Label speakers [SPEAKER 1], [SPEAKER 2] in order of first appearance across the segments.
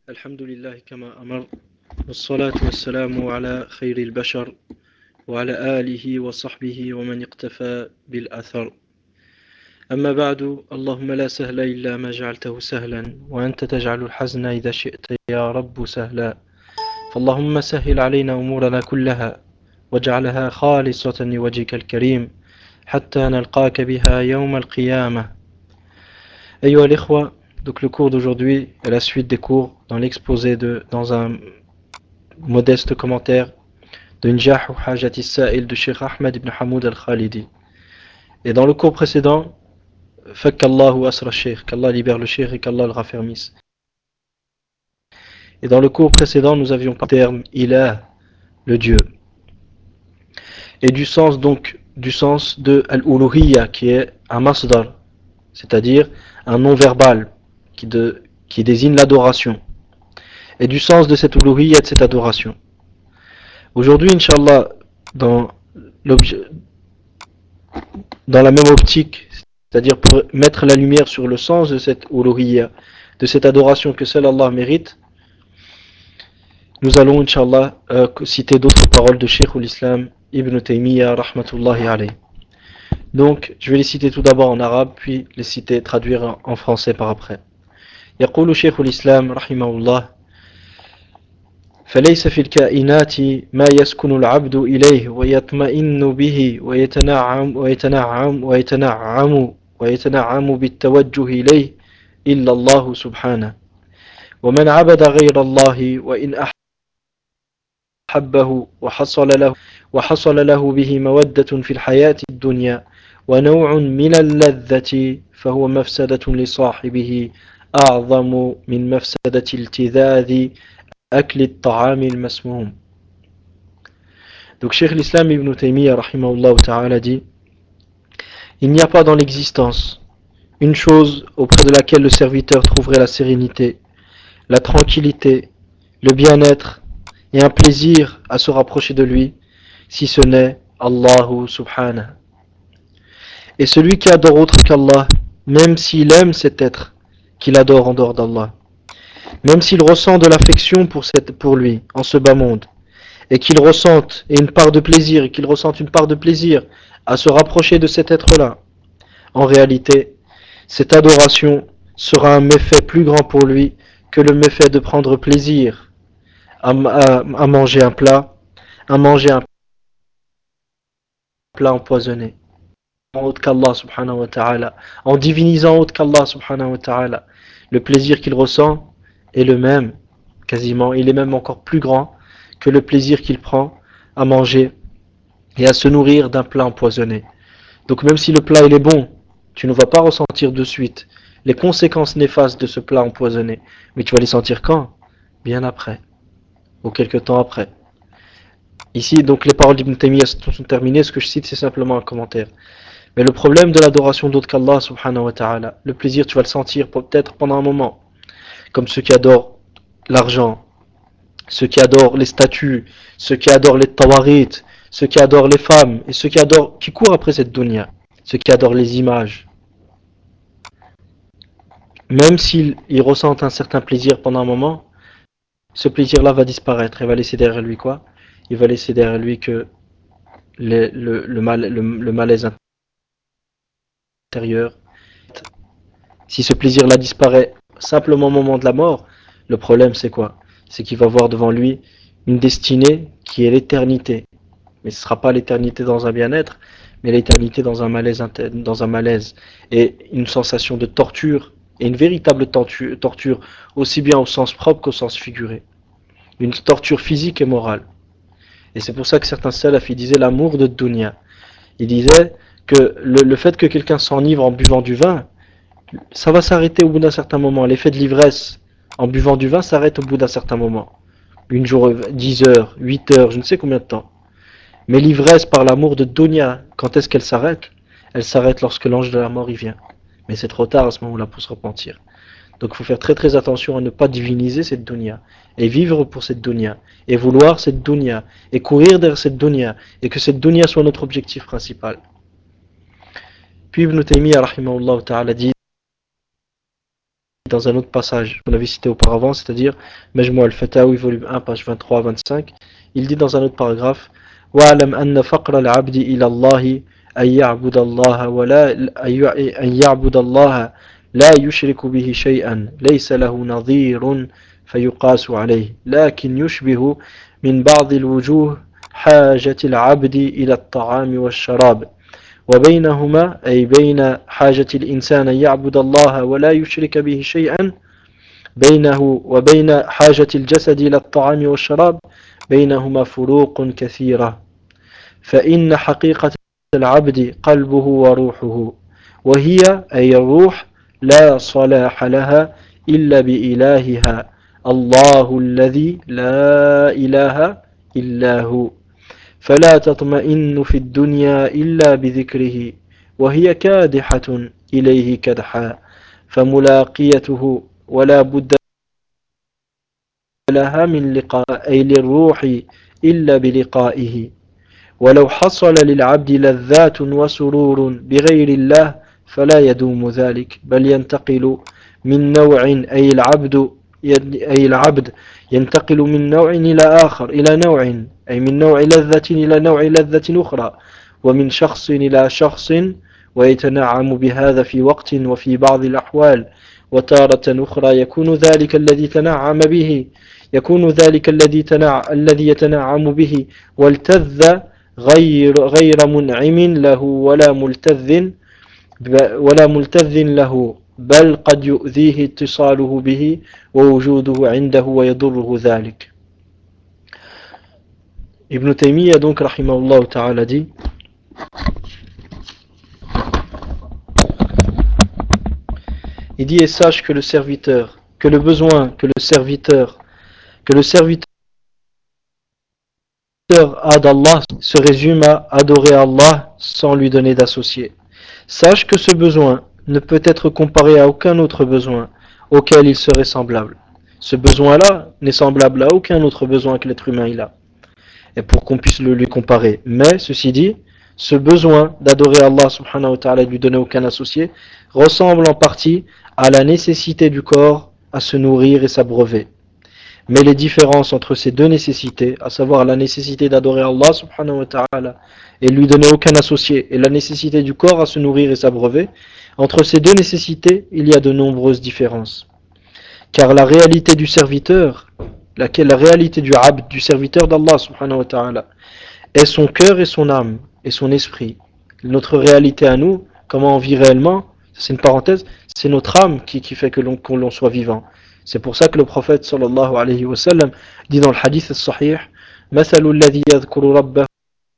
[SPEAKER 1] الحمد لله كما أمر والصلاة والسلام على خير البشر وعلى آله وصحبه ومن اقتفى بالأثر أما بعد اللهم لا سهل إلا ما جعلته سهلا وأنت تجعل الحزن إذا شئت يا رب سهلا فاللهم سهل علينا أمورنا كلها واجعلها خالصة لوجهك الكريم حتى نلقاك بها يوم القيامة أيها الإخوة. Donc le cours d'aujourd'hui est la suite des cours dans dans un modeste commentaire de Njah ou Hajat Sa'il de Sheikh Ahmed ibn Hamoud al-Khalidi. Et dans le cours précédent, Fakkallahu asra Sheikh, qu'Allah libère le Sheikh et qu'Allah le raffermisse. Et dans le cours précédent, nous avions parlé du terme Ilah, le Dieu. Et du sens de Al-Uluhiyya, qui est un masdar, c'est-à-dire un nom verbal qui désigne l'adoration. Et du sens de cette Uluhiyya, de cette adoration. Aujourd'hui, Inch'Allah, dans la même optique, c'est-à-dire pour mettre la lumière sur le sens de cette uluhiyya, de cette adoration que seul Allah mérite, nous allons, Inch'Allah, citer d'autres paroles de Cheikh l'Islam Ibn Taymiyyah, rahmatullahi alayh. Donc, je vais les citer tout d'abord en arabe, puis les citer, traduire en français par après. يقول شيخ الإسلام رحمه الله: فليس في الكائنات ما يسكن العبد إليه ويطمئن به ويتنعم بالتوجه إليه إلا الله سبحانه. ومن عبد غير الله وإن أحبه وحصل له به مودة في الحياة الدنيا ونوع من اللذة فهو مفسدة لصاحبه أعظم من مفسدة التذاذ أكل الطعام المسموم. Donc Cheikh l'Islam Ibn Taymiyyah rahimahullah ta'ala dit: il n'y a pas dans l'existence une chose auprès de laquelle le serviteur trouverait la sérénité, la tranquillité, le bien-être et un plaisir à se rapprocher de lui, si ce n'est Allahu subhanahu. Et celui qui adore autre qu'Allah, même s'il aime cet être qu'il adore en dehors d'Allah, même s'il ressent de l'affection pour lui en ce bas monde, et qu'il ressente une part de plaisir, à se rapprocher de cet être-là, en réalité, cette adoration sera un méfait plus grand pour lui que le méfait de prendre plaisir à manger un plat empoisonné, en autre qu'Allah subhanahu wa ta'ala, en divinisant autre qu'Allah subhanahu wa ta'ala. Le plaisir qu'il ressent est le même, quasiment, il est même encore plus grand que le plaisir qu'il prend à manger et à se nourrir d'un plat empoisonné. Donc même si le plat il est bon, tu ne vas pas ressentir de suite les conséquences néfastes de ce plat empoisonné, mais tu vas les sentir quand? Bien après, ou quelque temps après. Ici, donc les paroles d'Ibn Taymiyyah sont terminées, ce que je cite c'est simplement un commentaire. Mais le problème de l'adoration d'autre qu'Allah subhanahu wa ta'ala, le plaisir tu vas le sentir peut-être pendant un moment, comme ceux qui adorent l'argent, ceux qui adorent les statues, ceux qui adorent les tawarit, ceux qui adorent les femmes, et ceux qui courent après cette dunya, ceux qui adorent les images. Même s'ils ressentent un certain plaisir pendant un moment, ce plaisir-là va disparaître et va laisser derrière lui quoi? Il va laisser derrière lui que le malaise intérieur. Si ce plaisir-là disparaît simplement au moment de la mort, le problème c'est quoi? C'est qu'il va voir devant lui une destinée qui est l'éternité. Mais ce ne sera pas l'éternité dans un bien-être, mais l'éternité dans un malaise et une sensation de torture, et une véritable torture, aussi bien au sens propre qu'au sens figuré. Une torture physique et morale. Et c'est pour ça que certains salafs disaient l'amour de dunya. Ils disaient que le fait que quelqu'un s'enivre en buvant du vin, ça va s'arrêter au bout d'un certain moment. L'effet de l'ivresse en buvant du vin s'arrête au bout d'un certain moment. Une journée, 10 heures, 8 heures, je ne sais combien de temps. Mais l'ivresse par l'amour de dunya, quand est-ce qu'elle s'arrête? Elle s'arrête lorsque l'ange de la mort y vient. Mais c'est trop tard à ce moment-là pour se repentir. Donc il faut faire très très attention à ne pas diviniser cette dunya, et vivre pour cette dunya, et vouloir cette dunya, et courir derrière cette dunya, et que cette dunya soit notre objectif principal. Puis Ibn Taymiyyah rahimahullah ta'ala dit: dans un autre passage qu'on avait cité auparavant, c'est-à-dire Majmou al-Fatawi, volume 1, page 23-25, il dit dans un autre paragraphe وَاعْلَمْ أَنَّ فَقْرَ الْعَبْدِ إِلَى اللَّهِ أن يعبد الله ولا أن يعبد الله لا يشرك به شيئا ليس له نظير فيقاس عليه لكن يشبه من بعض الوجوه حاجة العبد إلى الطعام والشراب وبينهما أي بين حاجة الإنسان أن يعبد الله ولا يشرك به شيئا بينه وبين حاجة الجسد إلى الطعام والشراب بينهما فروق كثيرة فإن حقيقة العبد قلبه وروحه وهي أي الروح لا صلاح لها إلا بإلهها الله الذي لا إله إلا هو فلا تطمئن في الدنيا إلا بذكره وهي كادحة إليه كدحا فملاقيته ولا بد لها من لقاء أي للروح إلا بلقائه ولو حصل للعبد لذات وسرور بغير الله فلا يدوم ذلك بل ينتقل من نوع أي العبد ينتقل من نوع إلى آخر إلى نوع أي من نوع لذة إلى نوع لذة أخرى ومن شخص إلى شخص ويتنعم بهذا في وقت وفي بعض الأحوال وتارة أخرى يكون ذلك الذي يتنعم به والتذ غير منعم له ولا ملتذ له بل قد يؤذيه اتصاله به ووجوده عنده ويضره ذلك. Ibn Taymiyyah donc rahimahullah ta'ala dit il dit et sache que le serviteur que le besoin que le serviteur a d'Allah se résume à adorer Allah sans lui donner d'associé. Sache que ce besoin ne peut être comparé à aucun autre besoin auquel il serait semblable. Ce besoin-là n'est semblable à aucun autre besoin que l'être humain il a. Et pour qu'on puisse le lui comparer. Mais, ceci dit, ce besoin d'adorer Allah subhanahu wa ta'ala et de lui donner aucun associé ressemble en partie à la nécessité du corps à se nourrir et s'abreuver. Mais les différences entre ces deux nécessités, à savoir la nécessité d'adorer Allah subhanahu wa ta'ala et lui donner aucun associé, et la nécessité du corps à se nourrir et s'abreuver, entre ces deux nécessités, il y a de nombreuses différences. Car la réalité du serviteur, la réalité du abd, du serviteur d'Allah subhanahu wa ta'ala, est son cœur et son âme, et son esprit. Notre réalité à nous, comment on vit réellement, c'est une parenthèse, c'est notre âme qui fait que l'on soit vivant. C'est pour ça que le prophète sallallahu alayhi wa sallam dit dans le hadith al-sahih مثل الذي يذكر ربه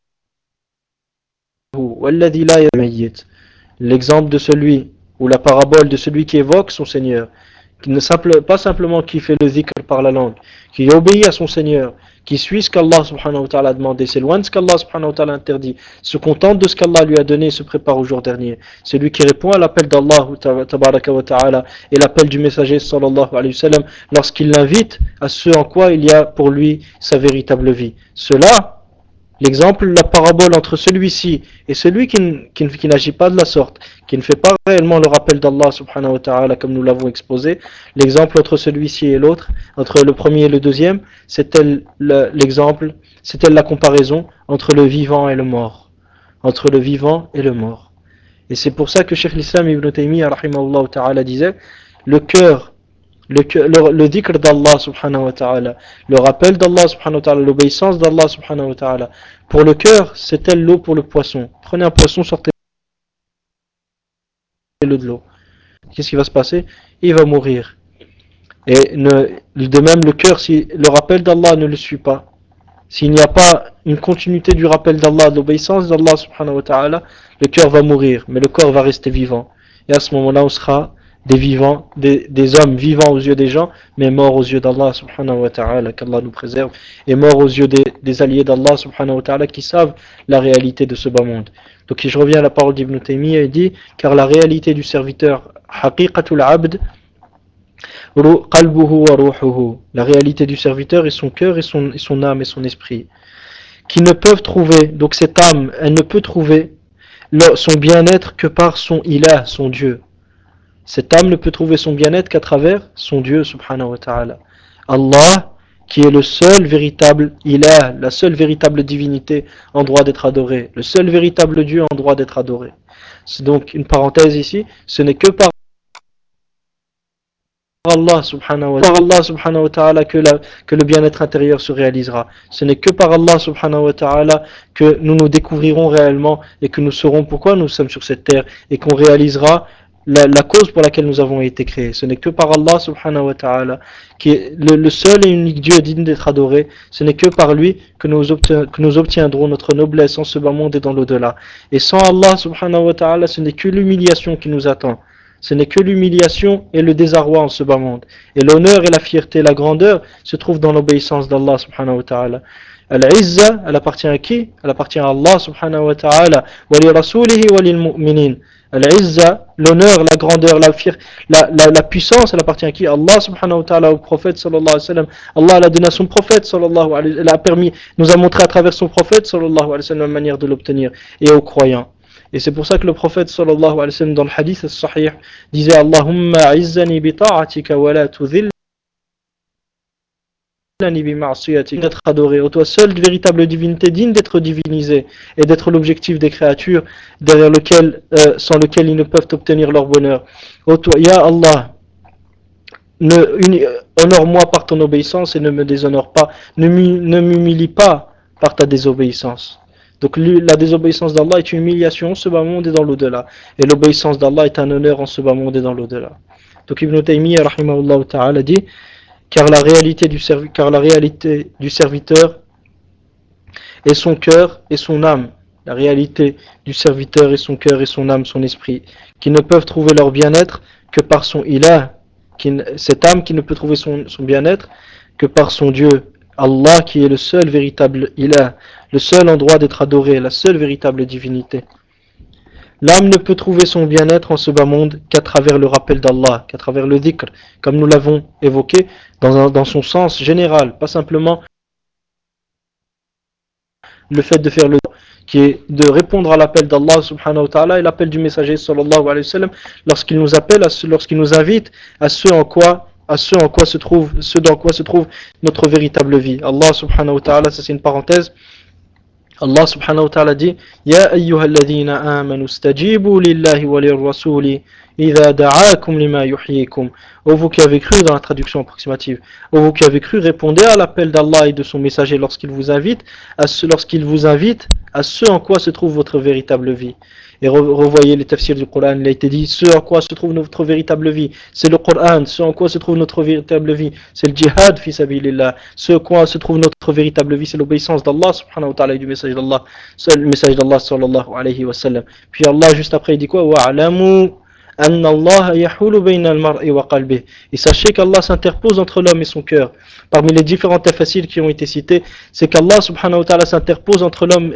[SPEAKER 1] والذي لا يميت. L'exemple de celui, ou la parabole de celui qui évoque son Seigneur, qui ne pas simplement qui fait le zikr par la langue, qui obéit à son Seigneur, qui suit ce qu'Allah subhanahu wa ta'ala a demandé, s'éloigne de ce qu'Allah subhanahu wa ta'ala interdit, se contente de ce qu'Allah lui a donné et se prépare au jour dernier. Celui qui répond à l'appel d'Allah tabaraka wa ta'ala et l'appel du messager sallallahu alayhi wa sallam lorsqu'il l'invite à ce en quoi il y a pour lui sa véritable vie. Cela, l'exemple, la parabole entre celui-ci et celui qui n'agit pas de la sorte, qui ne fait pas réellement le rappel d'Allah subhanahu wa ta'ala comme nous l'avons exposé, l'exemple entre celui-ci et l'autre, entre le premier et le deuxième, c'est-elle l'exemple, c'est-elle la comparaison entre le vivant et le mort. Entre le vivant et le mort. Et c'est pour ça que Cheikh l'Islam Ibn Taymiyyah rahimahullah ta'ala disait, le cœur, le dhikr d'Allah subhanahu wa ta'ala, le rappel d'Allah subhanahu wa ta'ala, l'obéissance d'Allah subhanahu wa ta'ala, pour le cœur, c'est telle l'eau pour le poisson. Prenez un poisson, sortez-le de l'eau. Qu'est-ce qui va se passer? Il va mourir. Et de même, le cœur, si le rappel d'Allah ne le suit pas, s'il n'y a pas une continuité du rappel d'Allah, de l'obéissance d'Allah subhanahu wa ta'ala, le cœur va mourir, mais le corps va rester vivant. Et à ce moment-là, on sera des vivants, des hommes vivants aux yeux des gens, mais morts aux yeux d'Allah subhanahu wa ta'ala, qu'Allah nous préserve, et morts aux yeux des alliés d'Allah subhanahu wa ta'ala qui savent la réalité de ce bas monde. Donc je reviens à la parole d'Ibn Taymiyyah, il dit, car la réalité du serviteur, haqiqatul abd, qalbuhu wa ruhuhu, la réalité du serviteur est son cœur et son âme et son esprit, qui ne peuvent trouver, donc cette âme, elle ne peut trouver son bien-être que par son ilah, son Dieu. Cette âme ne peut trouver son bien-être qu'à travers son Dieu subhanahu wa ta'ala. Allah, qui est le seul véritable ilah, la seule véritable divinité en droit d'être adorée, le seul véritable Dieu en droit d'être adoré. C'est donc une parenthèse ici, ce n'est que par Allah subhanahu wa ta'ala que le bien-être intérieur se réalisera. Ce n'est que par Allah subhanahu wa ta'ala que nous nous découvrirons réellement et que nous saurons pourquoi nous sommes sur cette terre et qu'on réalisera la cause pour laquelle nous avons été créés. Ce n'est que par Allah subhanahu wa ta'ala qui est le seul et unique Dieu digne d'être adoré. Ce n'est que par lui que nous obtiendrons notre noblesse en ce bas monde et dans l'au-delà. Et sans Allah subhanahu wa ta'ala, ce n'est que l'humiliation qui nous attend. Ce n'est que l'humiliation et le désarroi en ce bas monde. Et l'honneur et la fierté, la grandeur se trouvent dans l'obéissance d'Allah subhanahu wa ta'ala. Al-Izza, elle appartient à qui? Elle appartient à Allah subhanahu wa ta'ala. Wa li rasulihi wa lil mu'minin. Al-Izza, l'honneur, la grandeur, la puissance, elle appartient à qui? Allah subhanahu wa ta'ala, au prophète sallallahu alayhi wa sallam. Allah l'a donné à son prophète sallallahu alayhi wa sallam. Elle a permis, nous a montré à travers son prophète sallallahu alayhi wa sallam la manière de l'obtenir. Et aux croyants. Et c'est pour ça que le prophète sallallahu alayhi wa sallam dans le hadith al-sahih disait Allahumma izzani bi ta'atika wa la tudhillani bi ma'siyatik, d'être adoré, ô toi seul véritable divinité digne d'être divinisé et d'être l'objectif des créatures derrière sans lequel ils ne peuvent obtenir leur bonheur. Ô toi, ya Allah, honore-moi par ton obéissance et ne me déshonore pas, ne m'humilie pas par ta désobéissance. Donc la désobéissance d'Allah est une humiliation en ce bas monde et dans l'au-delà. Et l'obéissance d'Allah est un honneur en ce bas monde et dans l'au-delà. Donc Ibn Taymiyyah rahimahullah ta'ala dit car la réalité du serviteur est son cœur et son âme. La réalité du serviteur est son cœur et son âme, son esprit, qui ne peuvent trouver leur bien-être que par son ilah, cette âme qui ne peut trouver son bien-être que par son Dieu, Allah qui est le seul véritable ilah, le seul endroit d'être adoré, la seule véritable divinité. L'âme ne peut trouver son bien-être en ce bas monde qu'à travers le rappel d'Allah, qu'à travers le dhikr, comme nous l'avons évoqué dans son sens général, pas simplement le fait de faire le qui est de répondre à l'appel d'Allah subhanahu wa ta'ala et l'appel du messager sallallahu alayhi wa sallam lorsqu'il nous appelle, lorsqu'il nous invite à ce dans quoi se trouve notre véritable vie. Allah subhanahu wa ta'ala, ça c'est une parenthèse. Allah subhanahu wa ta'ala dit Ya ayyuhalladhina amanu stajibu lillahi wa lirrasuli idha da'akum lima yuhyikum. Ô vous qui avez cru, dans la traduction approximative, ô vous qui avez cru, répondez à l'appel d'Allah et de son messager lorsqu'il vous invite à ce en quoi se trouve votre véritable vie. Et revoyez les tafsirs du Coran, il a été dit ce en quoi se trouve notre véritable vie, c'est le Coran, ce en quoi se trouve notre véritable vie, c'est le djihad fi sabilillah, ce en quoi se trouve notre véritable vie, c'est l'obéissance d'Allah subhanahu wa ta'ala et du message d'Allah, le message d'Allah sallallahu alayhi wa sallam. Puis Allah juste après il dit quoi? Wa'alamu anna Allah yahulu bayna al-mar'i wa qalbih. Et sachez qu'Allah s'interpose entre l'homme et son cœur. Parmi les différents tafassirs qui ont été cités, c'est qu'Allah subhanahu wa ta'ala s'interpose entre l'homme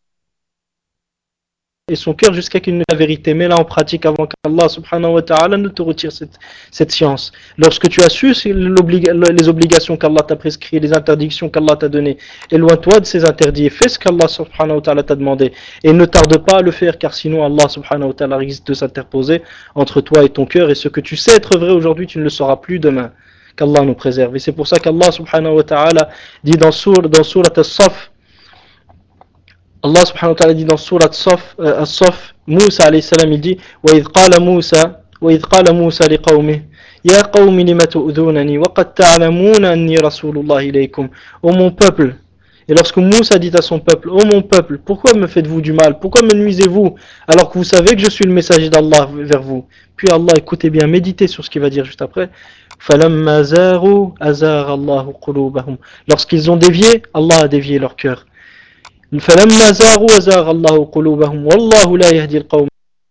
[SPEAKER 1] et son cœur jusqu'à qu'il ne la vérité. Mais là en pratique avant qu'Allah subhanahu wa ta'ala ne te retire cette science. Lorsque tu as su les obligations qu'Allah t'a prescrites, les interdictions qu'Allah t'a données, éloigne-toi de ces interdits et fais ce qu'Allah subhanahu wa ta'ala t'a demandé. Et ne tarde pas à le faire car sinon Allah subhanahu wa ta'ala risque de s'interposer entre toi et ton cœur et ce que tu sais être vrai aujourd'hui tu ne le sauras plus demain. Qu'Allah nous préserve. Et c'est pour ça qu'Allah subhanahu wa ta'ala dit dans Surat As-Saf, Allah subhanahu wa ta'ala dit dans Surat As-Saf, Moussa alayhi salam, il dit وَإِذْ قَالَ مُوسَى لِقَوْمِهِ يَا قَوْمِ لِمَ تُؤْذُونَنِي وَقَدْ تَعْلَمُونَ أَنِّي رَسُولُ اللَّهِ إِلَيْكُمْ. Ô mon peuple, et lorsque Moussa dit à son peuple, ô mon peuple, pourquoi me faites-vous du mal? Pourquoi me nuisez-vous alors que vous savez que je suis le messager d'Allah vers vous? Puis Allah, écoutez bien, méditez sur ce qu'il va dire juste après. فَلَمَّا زَاغُوا أَزَاغَ اللَّهُ قُلُوبَهُم. Lorsqu'ils ont dévié, Allah a dévié leur cœur. فلما زاغوا وزاغ الله قلوبهم والله لا يهدي القوم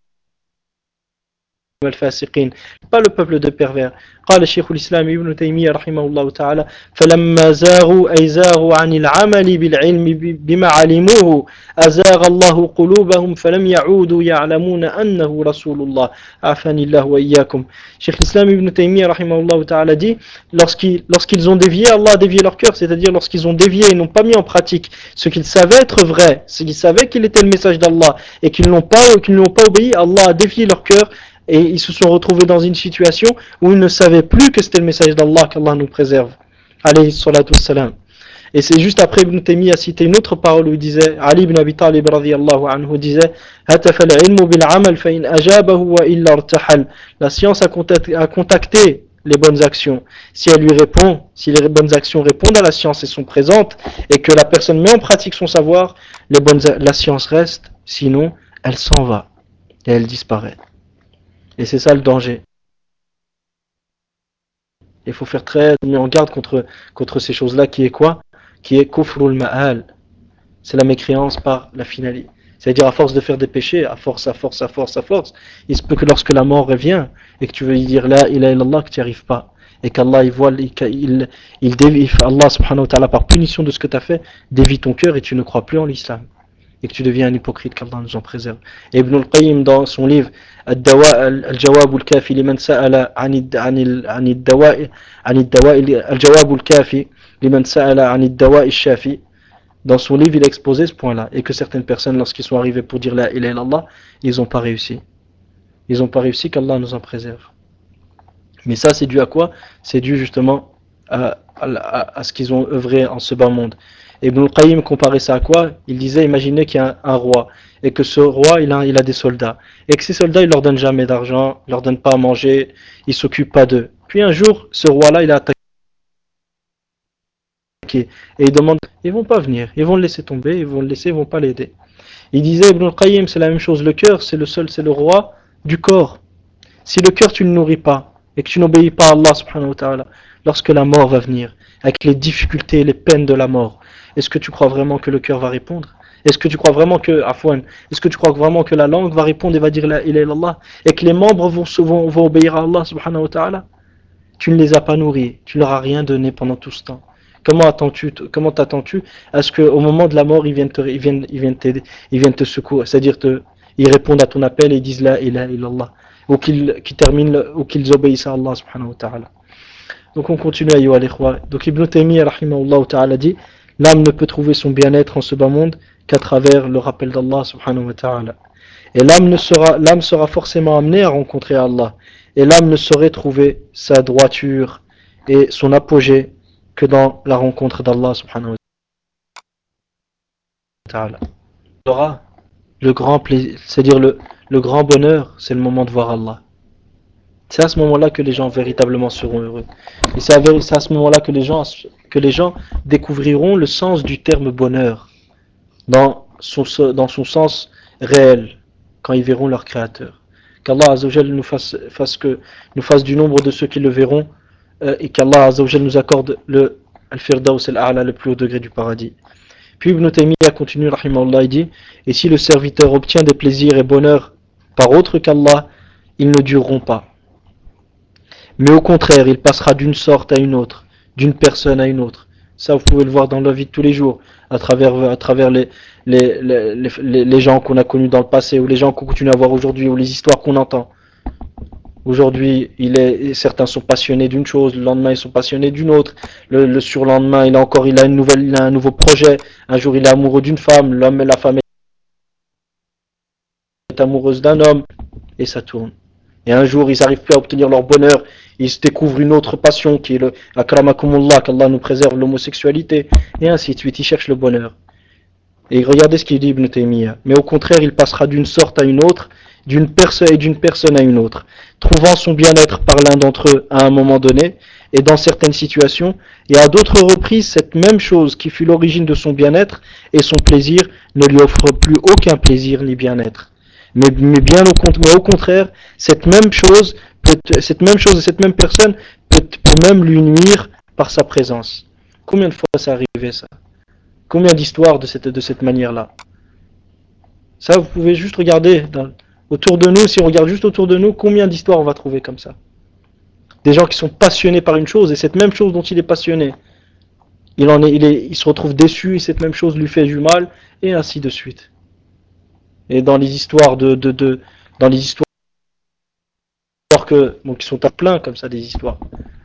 [SPEAKER 1] الفاسقين. Pas le peuple de pervers. قال الشيخ الإسلام ابن تيمية رحمه الله تعالى فلما زاغوا أي زاغوا عن العمل بالعلم بما علموه أزاغ الله قلوبهم فلم يعودوا يعلمون أنه رسول الله عافاني الله وإياكم. Cheikh l'Islam Ibn Taymiyyah rahimahullah ta'ala dit lorsqu'ils ont dévié, Allah a dévié leur cœur, c'est-à-dire lorsqu'ils ont dévié et n'ont pas mis en pratique ce qu'ils savaient être vrai, ce qu'ils savaient qu'il était le message d'Allah et qu'ils n'ont pas obéi, Allah a dévié leur cœur. et ils se sont retrouvés dans une situation où ils ne savaient plus que c'était le message d'Allah, qu'Allah nous préserve. Alayhi salatu wassalam. Et c'est juste après Ibn Taymiyyah a cité une autre parole où il disait, Ali ibn Abi Talib radiyallahu anhu disait, هَتَفَ الْعِلْمُ بِالْعَمَلِ فَإِنْ أَجَابَهُ وَإِلَّا ارْتَحَلَ. La science a contacté les bonnes actions. Si elle lui répond, si les bonnes actions répondent à la science et sont présentes, et que la personne met en pratique son savoir, la science reste, sinon elle s'en va et elle disparaît. Et c'est ça le danger. Il faut faire très mis en garde contre ces choses-là qui est quoi? Qui est kufrul ma'al. C'est la mécréance par la finalité. C'est-à-dire à force de faire des péchés, à force, il se peut que lorsque la mort revient et que tu veux lui dire la ilaha illallah, que tu n'y arrives pas. Et qu'Allah, Allah subhanahu wa ta'ala, par punition de ce que tu as fait, dévie ton cœur et tu ne crois plus en l'islam. Et que tu deviens un hypocrite, qu'Allah nous en préserve. Et Ibn al-Qayyim, dans son livre الجواب الكافي لمن سأل عن الدواء الجواب الكافي لمن سأل عن الدواء الشافي. Dans son livre, il a exposé ce point-là, et que certaines personnes, lorsqu'ils sont arrivés pour dire la ilaha illallah, ils n'ont pas réussi. Ils n'ont pas réussi, qu'Allah nous en préserve. Mais ça, c'est dû à quoi? C'est dû justement à ce qu'ils ont œuvré en ce bas monde. Et Ibn al-Qayyim comparait ça à quoi? Il disait, imaginez qu'il y a un roi, et que ce roi, il a des soldats, et que ces soldats, ils leur donnent jamais d'argent, ils leur donnent pas à manger, ils s'occupent pas d'eux. Puis un jour, ce roi-là, il a attaqué, et il demande, ils vont pas venir, ils vont le laisser tomber, ils vont le laisser, ils vont pas l'aider. Il disait, Ibn al-Qayyim, c'est la même chose, le cœur, c'est le roi du corps. Si le cœur, tu ne le nourris pas, et que tu n'obéis pas à Allah subhanahu wa ta'ala, lorsque la mort va venir, avec les difficultés et les peines de la mort, est-ce que tu crois vraiment que le cœur va répondre? Est-ce que tu crois vraiment que, Afwan, est-ce que tu crois vraiment que la langue va répondre et va dire la ilaha illallah, et que les membres vont obéir à Allah subhanahu wa ta'ala? Tu ne les as pas nourris, tu ne leur as rien donné pendant tout ce temps. Comment t'attends-tu à ce qu'au moment de la mort, t'aider, ils viennent te secourir, c'est-à-dire ils répondent à ton appel et ils disent la ilaha illallah, ou ou qu'ils obéissent à Allah subhanahu wa ta'ala. Donc on continue, ayyuha al-ikhwa. Donc Ibn Taymiyyah rahimahullah ta'ala dit, l'âme ne peut trouver son bien-être en ce bas monde qu'à travers le rappel d'Allah subhanahu wa ta'ala. Et l'âme sera forcément amenée à rencontrer Allah. Et l'âme ne saurait trouver sa droiture et son apogée que dans la rencontre d'Allah subhanahu wa ta'ala. Le grand plaisir, c'est-à-dire le grand bonheur, c'est le moment de voir Allah. C'est à ce moment-là que les gens véritablement seront heureux. Et c'est à ce moment-là que les gens découvriront le sens du terme bonheur dans son sens réel, quand ils verront leur Créateur. Qu'Allah Azzawajal nous fasse du nombre de ceux qui le verront, et qu'Allah Azzawajal nous accorde le Al-Firdaus al-A'la, le plus haut degré du paradis. Puis Ibn Taymiyyah continue, rahimahullah, il dit, et si le serviteur obtient des plaisirs et bonheurs par autre qu'Allah, ils ne dureront pas. Mais au contraire, il passera d'une sorte à une autre, d'une personne à une autre. Ça, vous pouvez le voir dans la vie de tous les jours, à travers les gens qu'on a connus dans le passé, ou les gens qu'on continue à voir aujourd'hui, ou les histoires qu'on entend. Aujourd'hui, certains sont passionnés d'une chose, le lendemain ils sont passionnés d'une autre, le surlendemain il a un nouveau projet, un jour il est amoureux d'une femme, la femme est amoureuse d'un homme, et ça tourne. Et un jour ils n'arrivent plus à obtenir leur bonheur, ils se découvrent une autre passion qui est le akramakumullah, qu'Allah nous préserve, l'homosexualité, et ainsi de suite, ils cherchent le bonheur. Et regardez ce qu'il dit Ibn Taymiyyah. Mais au contraire, il passera d'une sorte à une autre, d'une personne à une autre, trouvant son bien-être par l'un d'entre eux à un moment donné, et dans certaines situations, et à d'autres reprises, cette même chose qui fut l'origine de son bien-être et son plaisir ne lui offre plus aucun plaisir ni bien-être. Mais au contraire, cette même chose et cette même personne peut même lui nuire par sa présence. Combien de fois ça arrivé ça? Combien d'histoires de cette manière-là? Ça, vous pouvez juste regarder autour de nous, si on regarde juste autour de nous, combien d'histoires on va trouver comme ça? Des gens qui sont passionnés par une chose, et cette même chose dont il est passionné, il se retrouve déçu, et cette même chose lui fait du mal, et ainsi de suite. Et dans les histoires dans les histoires qui sont à plein comme ça, des histoires.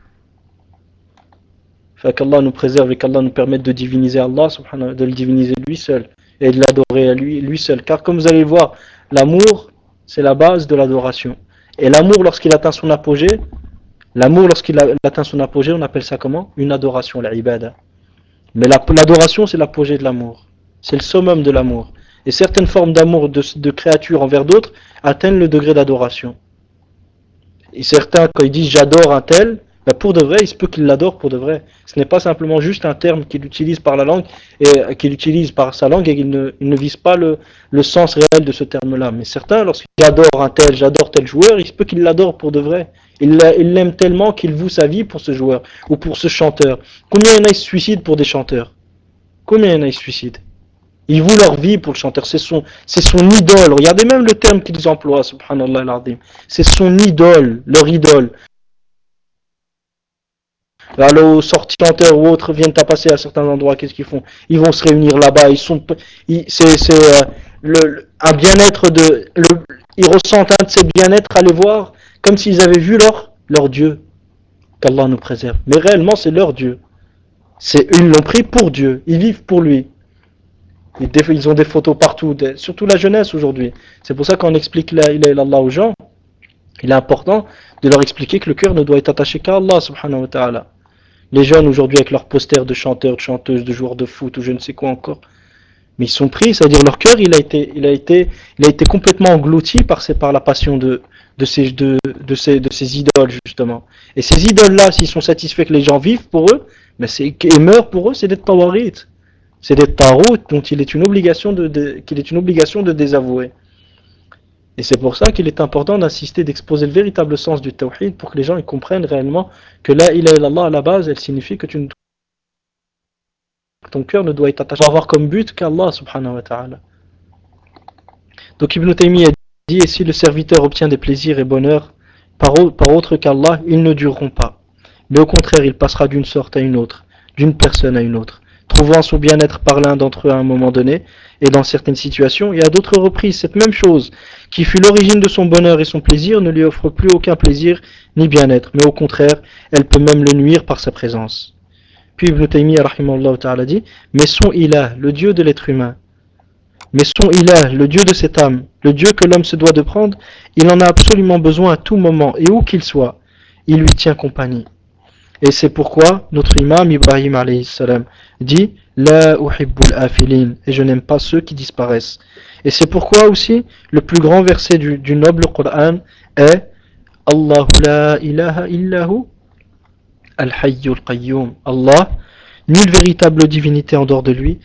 [SPEAKER 1] Fait qu'Allah nous préserve et qu'Allah nous permette de diviniser Allah, de le diviniser lui seul, et de l'adorer à lui seul. Car comme vous allez le voir, l'amour, c'est la base de l'adoration. Et l'amour, lorsqu'il atteint son apogée, atteint son apogée, on appelle ça comment? Une adoration, la ibada. Mais l'adoration, c'est l'apogée de l'amour. C'est le summum de l'amour. Et certaines formes d'amour de créatures envers d'autres atteignent le degré d'adoration. Et certains, quand ils disent j'adore un tel, ben pour de vrai, il se peut qu'ils l'adorent pour de vrai. Ce n'est pas simplement juste un terme qu'il utilise par la langue et qu'il utilise par sa langue et qu'il ne vise pas le sens réel de ce terme-là. Mais certains, lorsqu'ils adorent un tel, j'adore tel joueur, il se peut qu'ils l'adorent pour de vrai. Il l'aime tellement qu'il voue sa vie pour ce joueur ou pour ce chanteur. Combien il y en a qui se suicident pour des chanteurs? Combien il y en a qui se suicident? Ils vouent leur vie pour le chanteur, c'est son idole. Regardez même le terme qu'ils emploient, subhanallah al-azim. C'est son idole, leur idole. Alors, aux sorties chanteurs ou autres viennent à passer à certains endroits, qu'est-ce qu'ils font? Ils vont se réunir là-bas, c'est un bien-être ils ressentent un de ces bien-être à les voir comme s'ils avaient vu leur Dieu, qu'Allah nous préserve. Mais réellement, c'est leur Dieu. Ils l'ont pris pour Dieu, ils vivent pour lui. Ils ont des photos partout, surtout la jeunesse aujourd'hui. C'est pour ça qu'on explique la ilaha illallah aux gens. Il est important de leur expliquer que le cœur ne doit être attaché qu'à Allah subhanahu wa ta'ala. Les jeunes aujourd'hui avec leurs posters de chanteurs, de chanteuses, de joueurs de foot ou je ne sais quoi encore. Mais ils sont pris, c'est-à-dire leur cœur il a été complètement englouti par la passion de ces idoles justement. Et ces idoles-là, s'ils sont satisfaits que les gens vivent pour eux, mais et meurent pour eux, c'est des tawarit. C'est des tarout dont qu'il est une obligation de désavouer. Et c'est pour ça qu'il est important d'insister, d'exposer le véritable sens du tawhid pour que les gens ils comprennent réellement que la ilaha illallah à la base, elle signifie que ton cœur ne doit être attaché à avoir comme but qu'Allah subhanahu wa ta'ala. Donc Ibn Taymiyyah dit, et si le serviteur obtient des plaisirs et bonheurs par autre qu'Allah, ils ne dureront pas. Mais au contraire, il passera d'une sorte à une autre, d'une personne à une autre, trouvant son bien-être par l'un d'entre eux à un moment donné, et dans certaines situations, et à d'autres reprises, cette même chose, qui fut l'origine de son bonheur et son plaisir, ne lui offre plus aucun plaisir ni bien-être, mais au contraire, elle peut même le nuire par sa présence. Puis Ibn Taymiyyah rahimahullah ta'ala dit, mais son ilah, le Dieu de l'être humain, mais son ilah, le Dieu de cette âme, le Dieu que l'homme se doit de prendre, il en a absolument besoin à tout moment, et où qu'il soit, il lui tient compagnie. Et c'est pourquoi notre imam Ibrahim alayhi salam dit La uhibbul afilin, et je n'aime pas ceux qui disparaissent. Et c'est pourquoi aussi le plus grand verset du noble Coran est Allahu la ilaha illahu al-hayyul qayyum. Allah, nulle véritable divinité en dehors de lui,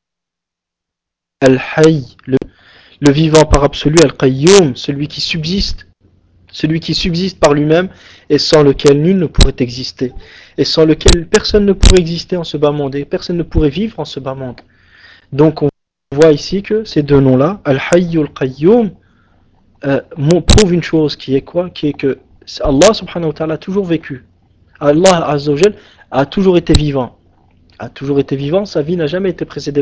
[SPEAKER 1] al-hayy, le vivant par absolu, al-qayyum, celui qui subsiste par lui-même et sans lequel nul ne pourrait exister, et sans lequel personne ne pourrait exister en ce bas monde, et personne ne pourrait vivre en ce bas monde. Donc on voit ici que ces deux noms-là, Al-Hayy Al-Qayyum, prouvent une chose qui est quoi? Qui est que Allah subhanahu wa ta'ala a toujours vécu. Allah azza wa jal a toujours été vivant. A toujours été vivant, sa vie n'a jamais été précédée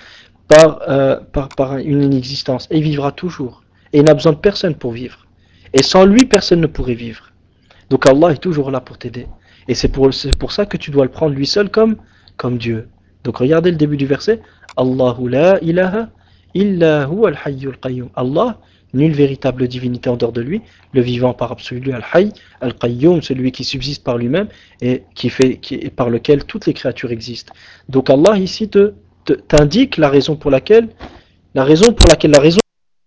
[SPEAKER 1] par une inexistence. Et il vivra toujours. Et il n'a besoin de personne pour vivre. Et sans lui, personne ne pourrait vivre. Donc Allah est toujours là pour t'aider. Et c'est pour ça que tu dois le prendre lui seul comme Dieu. Donc regardez le début du verset. Allahu la ilaha illa huwa al-hayyul qayyum. Allah, nulle véritable divinité en dehors de lui, le vivant par absolu, al-hayy, al-qayyum, celui qui subsiste par lui-même et par lequel toutes les créatures existent. Donc Allah ici t'indique la raison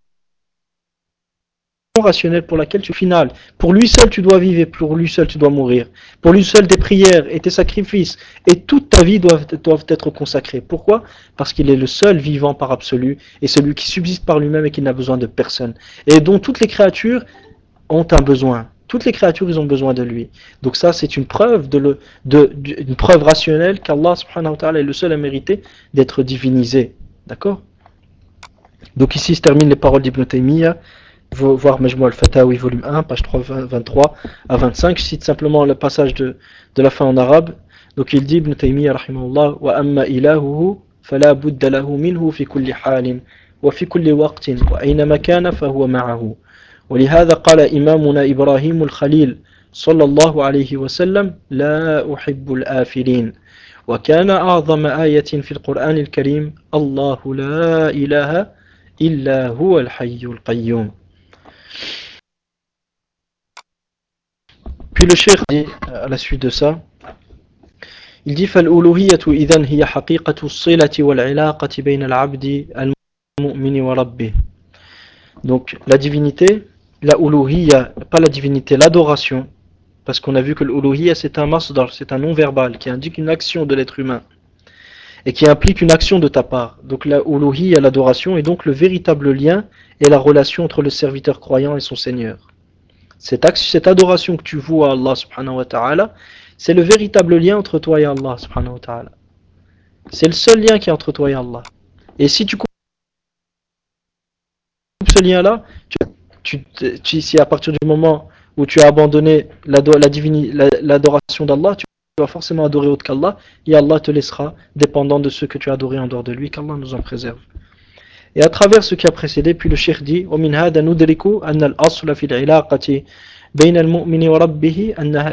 [SPEAKER 1] rationnelle pour laquelle tu finales. Pour lui seul tu dois vivre et pour lui seul tu dois mourir. Pour lui seul tes prières et tes sacrifices et toute ta vie doivent être consacrées. Pourquoi? Parce qu'il est le seul vivant par absolu et celui qui subsiste par lui-même et qui n'a besoin de personne. Et dont toutes les créatures ont un besoin. Toutes les créatures, ils ont besoin de lui. Donc ça, c'est une preuve une preuve rationnelle qu'Allah subhanahu wa ta'ala est le seul à mériter d'être divinisé. D'accord? Donc ici se terminent les paroles d'Ibn Taymiyyah, voir Majmou al-Fatawi, volume 1, page 23 à 25. Je cite simplement le passage de la fin en arabe. Donc il dit Ibn Taymiyyah rahimahullah wa amma ilahuhu fala budda lahu minhu fi kulli halin wa fi kulli waqtin wa aynama kana fahuwa ma'ahu. ولهذا قال إمامنا إبراهيم الخليل صلى الله عليه وسلم لا أحب الآفلين وكان أعظم آية في القرآن الكريم الله لا إله إلا هو الحي القيوم. Puis le cheikh dit à la suite de ça, il dit فالألوهية إذن هي حقيقة الصلة والعلاقة بين العبد المؤمن وربه. Donc la divinité, la uluhiyya, pas la divinité, l'adoration, parce qu'on a vu que l'uluhiyya c'est un masdar, c'est un nom verbal qui indique une action de l'être humain et qui implique une action de ta part. Donc la uluhiyya, l'adoration, est donc le véritable lien et la relation entre le serviteur croyant et son Seigneur. Cette adoration que tu voues à Allah subhanahu wa ta'ala, c'est le véritable lien entre toi et Allah subhanahu wa ta'ala. C'est le seul lien qui est entre toi et Allah. Et si tu coupes ce lien-là, si à partir du moment où tu as abandonné l'adoration d'Allah, tu vas forcément adorer autre qu'Allah, et Allah te laissera dépendant de ceux que tu as adorés en dehors de lui, qu'Allah nous en préserve. Et à travers ce qui a précédé, puis le cheikh dit وَمِنْ هَذَا نُدْرِكُ أَنَّ الْأَصْلَ فِي الْعِلَاقَةِ بَيْنَ الْمُؤْمِنِ وَرَبِّهِ أَنَّهَا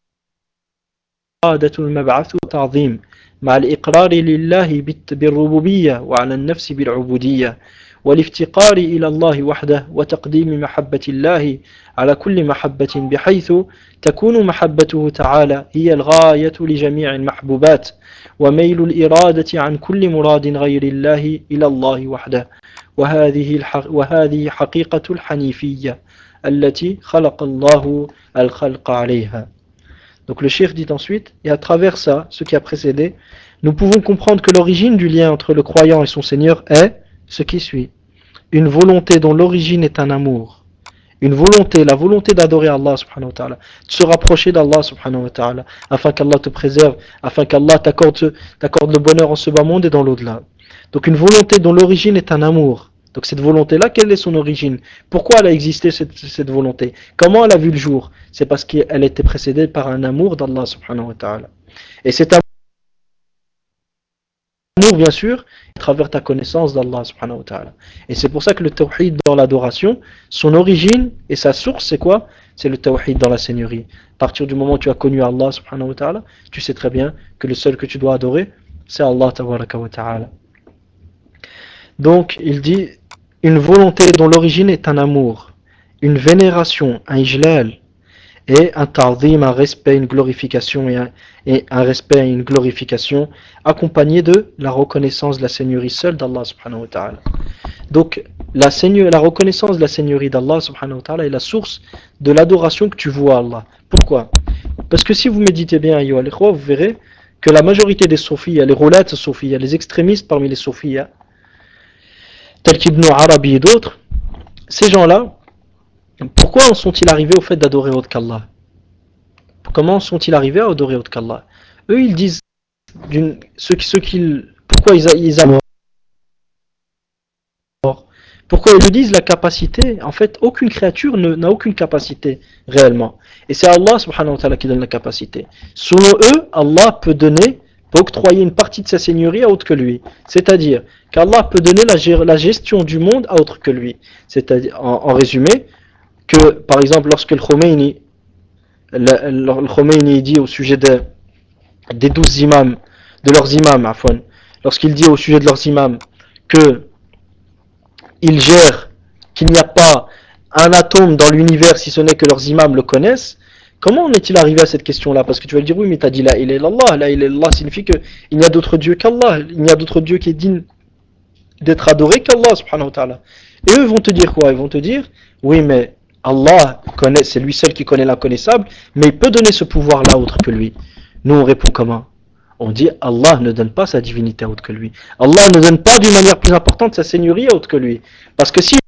[SPEAKER 1] إرادة المبعث تعظيم مع الإقرار لله بالربوبية وعلى النفس بالعبودية والافتقار إلى الله وحده وتقديم محبة الله على كل محبة بحيث تكون محبته تعالى هي الغاية لجميع المحبوبات وميل الإرادة عن كل مراد غير الله إلى الله وحده وهذه حقيقة الحنيفية التي خلق الله الخلق عليها. Donc le cheikh dit ensuite, et à travers ça, ce qui a précédé, nous pouvons comprendre que l'origine du lien entre le croyant et son Seigneur est ce qui suit. Une volonté dont l'origine est un amour. Une volonté, la volonté d'adorer Allah subhanahu wa ta'ala, de se rapprocher d'Allah subhanahu wa ta'ala, afin qu'Allah te préserve, afin qu'Allah t'accorde le bonheur en ce bas monde et dans l'au-delà. Donc une volonté dont l'origine est un amour. Donc cette volonté-là, quelle est son origine? Pourquoi elle a existé cette volonté? Comment elle a vu le jour? C'est parce qu'elle était précédée par un amour d'Allah subhanahu wa ta'ala. Et cet amour, bien sûr, à travers ta connaissance d'Allah subhanahu wa ta'ala. Et c'est pour ça que le tawhid dans l'adoration, son origine et sa source, c'est quoi? C'est le tawhid dans la seigneurie. À partir du moment où tu as connu Allah subhanahu wa ta'ala, tu sais très bien que le seul que tu dois adorer, c'est Allah tabaraka wa ta'ala. Donc, il dit une volonté dont l'origine est un amour, une vénération, un ijlal, et un ta'zim, un respect, une glorification et un respect et une glorification accompagné de la reconnaissance de la seigneurie seule d'Allah subhanahu wa ta'ala. Donc, la reconnaissance de la seigneurie d'Allah subhanahu wa ta'ala est la source de l'adoration que tu vois à Allah. Pourquoi? Parce que si vous méditez bien, vous verrez que la majorité des soufis, les roulates soufis, les extrémistes parmi les soufis, tels qu'Ibn Arabi et d'autres, ces gens-là, pourquoi en sont-ils arrivés au fait d'adorer autre qu'Allah? Comment sont-ils arrivés à adorer autre qu'Allah? Eux, ils disent pourquoi ils adorent. Pourquoi ils le disent? La capacité, en fait, aucune créature n'a aucune capacité réellement. Et c'est Allah subhanahu wa ta'ala qui donne la capacité. Selon eux, Allah peut octroyer une partie de sa seigneurie à autre que lui. C'est-à-dire qu'Allah peut donner la gestion du monde à autre que lui. C'est-à-dire, en résumé, que par exemple, lorsque le Khomeini dit au sujet des 12 imams, de leurs imams, lorsqu'il dit au sujet de leurs imams que ils gèrent, qu'il n'y a pas un atome dans l'univers si ce n'est que leurs imams le connaissent, comment en est-il arrivé à cette question-là? Parce que tu vas dire, oui, mais tu as dit la ilaha illallah. La ilaha illallah signifie qu'il n'y a d'autre Dieu qu'Allah. Il n'y a d'autre Dieu qui est digne d'être adoré qu'Allah subhanahu wa ta'ala. Et eux vont te dire quoi? Ils vont te dire, oui, mais Allah connaît, c'est lui seul qui connaît l'inconnaissable, mais il peut donner ce pouvoir-là autre que lui. Nous on répond comment? On dit Allah ne donne pas sa divinité à autre que lui. Allah ne donne pas d'une manière plus importante sa seigneurie à autre que lui. Parce que si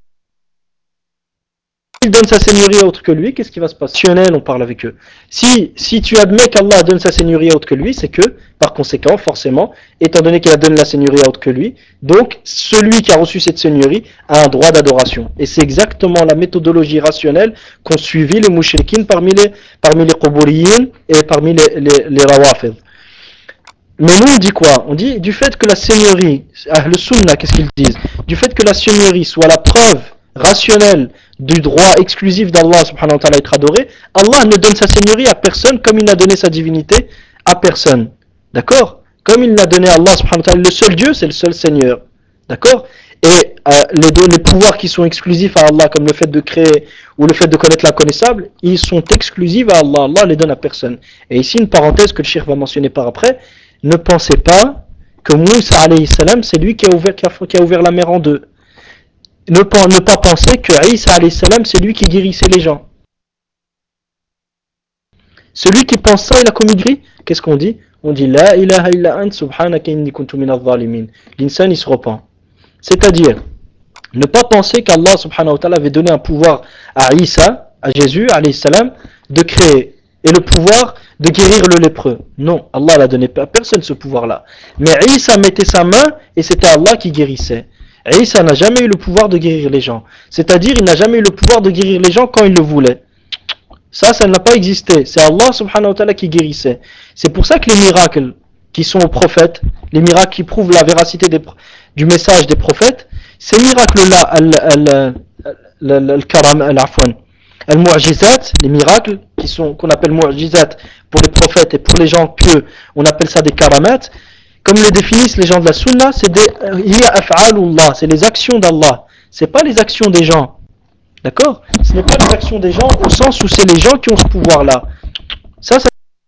[SPEAKER 1] il donne sa seigneurie à autre que lui, qu'est-ce qui va se passer? On parle avec eux. Si tu admets qu'Allah donne sa seigneurie à autre que lui, c'est que, par conséquent, forcément, étant donné qu'il a donné la seigneurie à autre que lui, donc celui qui a reçu cette seigneurie a un droit d'adoration. Et c'est exactement la méthodologie rationnelle qu'ont suivi les mouchriquins parmi les quburiyin et parmi les rawafid. Mais nous on dit quoi? On dit du fait que la seigneurie, le sunna, qu'est-ce qu'ils disent? Du fait que la seigneurie soit la preuve rationnelle du droit exclusif d'Allah subhanahu wa ta'ala à être adoré, Allah ne donne sa seigneurie à personne comme il n'a donné sa divinité à personne. D'accord? Comme il n'a donné à Allah subhanahu wa ta'ala le seul Dieu, c'est le seul Seigneur. D'accord? Et les pouvoirs qui sont exclusifs à Allah, comme le fait de créer ou le fait de connaître l'inconnaissable, ils sont exclusifs à Allah. Allah les donne à personne. Et ici, une parenthèse que le cheikh va mentionner par après, ne pensez pas que Moussa alayhi salam, c'est lui qui a ouvert la mer en deux. Ne pas penser que Isa alayhi salam, c'est lui qui guérissait les gens. Celui qui pense ça, il a commis du gris. Qu'est-ce qu'on dit? On dit La ilaha illa ant subhanaka inni kuntu minadh dhalimin. L'insan, il se repent. C'est-à-dire, ne pas penser qu'Allah subhanahu wa ta'ala avait donné un pouvoir à Isa, à Jésus, alayhi salam, de créer et le pouvoir de guérir le lépreux. Non, Allah n'a donné à personne ce pouvoir-là. Mais Isa mettait sa main et c'était Allah qui guérissait. Isa n'a jamais eu le pouvoir de guérir les gens. C'est-à-dire, il n'a jamais eu le pouvoir de guérir les gens quand il le voulait. Ça n'a pas existé. C'est Allah subhanahu wa ta'ala qui guérissait. C'est pour ça que les miracles qui sont aux prophètes, les miracles qui prouvent la véracité du message des prophètes, ces miracles-là, al-mu'jizat, les miracles qu'on appelle mu'jizat pour les prophètes et pour les gens pieux, on appelle ça des karamat. Comme le définissent les gens de la sunna, c'est des hiya af'alullah, c'est les actions d'Allah. C'est pas les actions des gens. D'accord? Ce n'est pas les actions des gens au sens où c'est les gens qui ont ce pouvoir-là. Ça,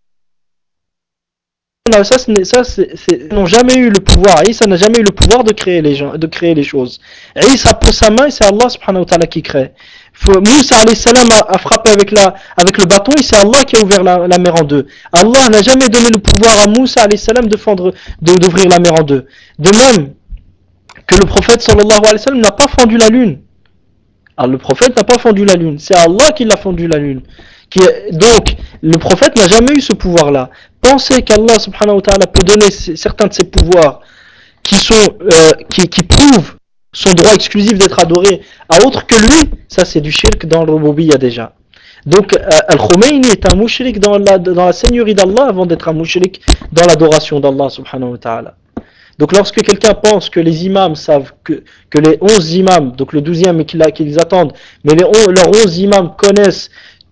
[SPEAKER 1] n'ont jamais eu le pouvoir. Isa n'a jamais eu le pouvoir de créer les gens, de créer les choses. Isa pose sa main et c'est Allah subhanahu wa ta'ala qui crée. Moussa alayhi salam a frappé avec le bâton et c'est Allah qui a ouvert la mer en deux. Allah n'a jamais donné le pouvoir à Moussa alayhi salam d'ouvrir la mer en deux. De même que le prophète sallallahu alayhi wa sallam n'a pas fendu la lune. Alors le prophète n'a pas fendu la lune, c'est Allah qui l'a fendu la lune. Donc le prophète n'a jamais eu ce pouvoir-là. Pensez qu'Allah subhanahu wa ta'ala peut donner certains de ses pouvoirs qui prouvent son droit exclusif d'être adoré à autre que lui, ça c'est du shirk dans le rububiyya déjà. Donc Al-Khomeini est un mouchrik dans la seigneurie d'Allah avant d'être un mouchrik dans l'adoration d'Allah subhanahu wa ta'ala. Donc lorsque quelqu'un pense que les imams savent que les 11 imams, donc le 12e qu'ils attendent, mais leurs 11 imams connaissent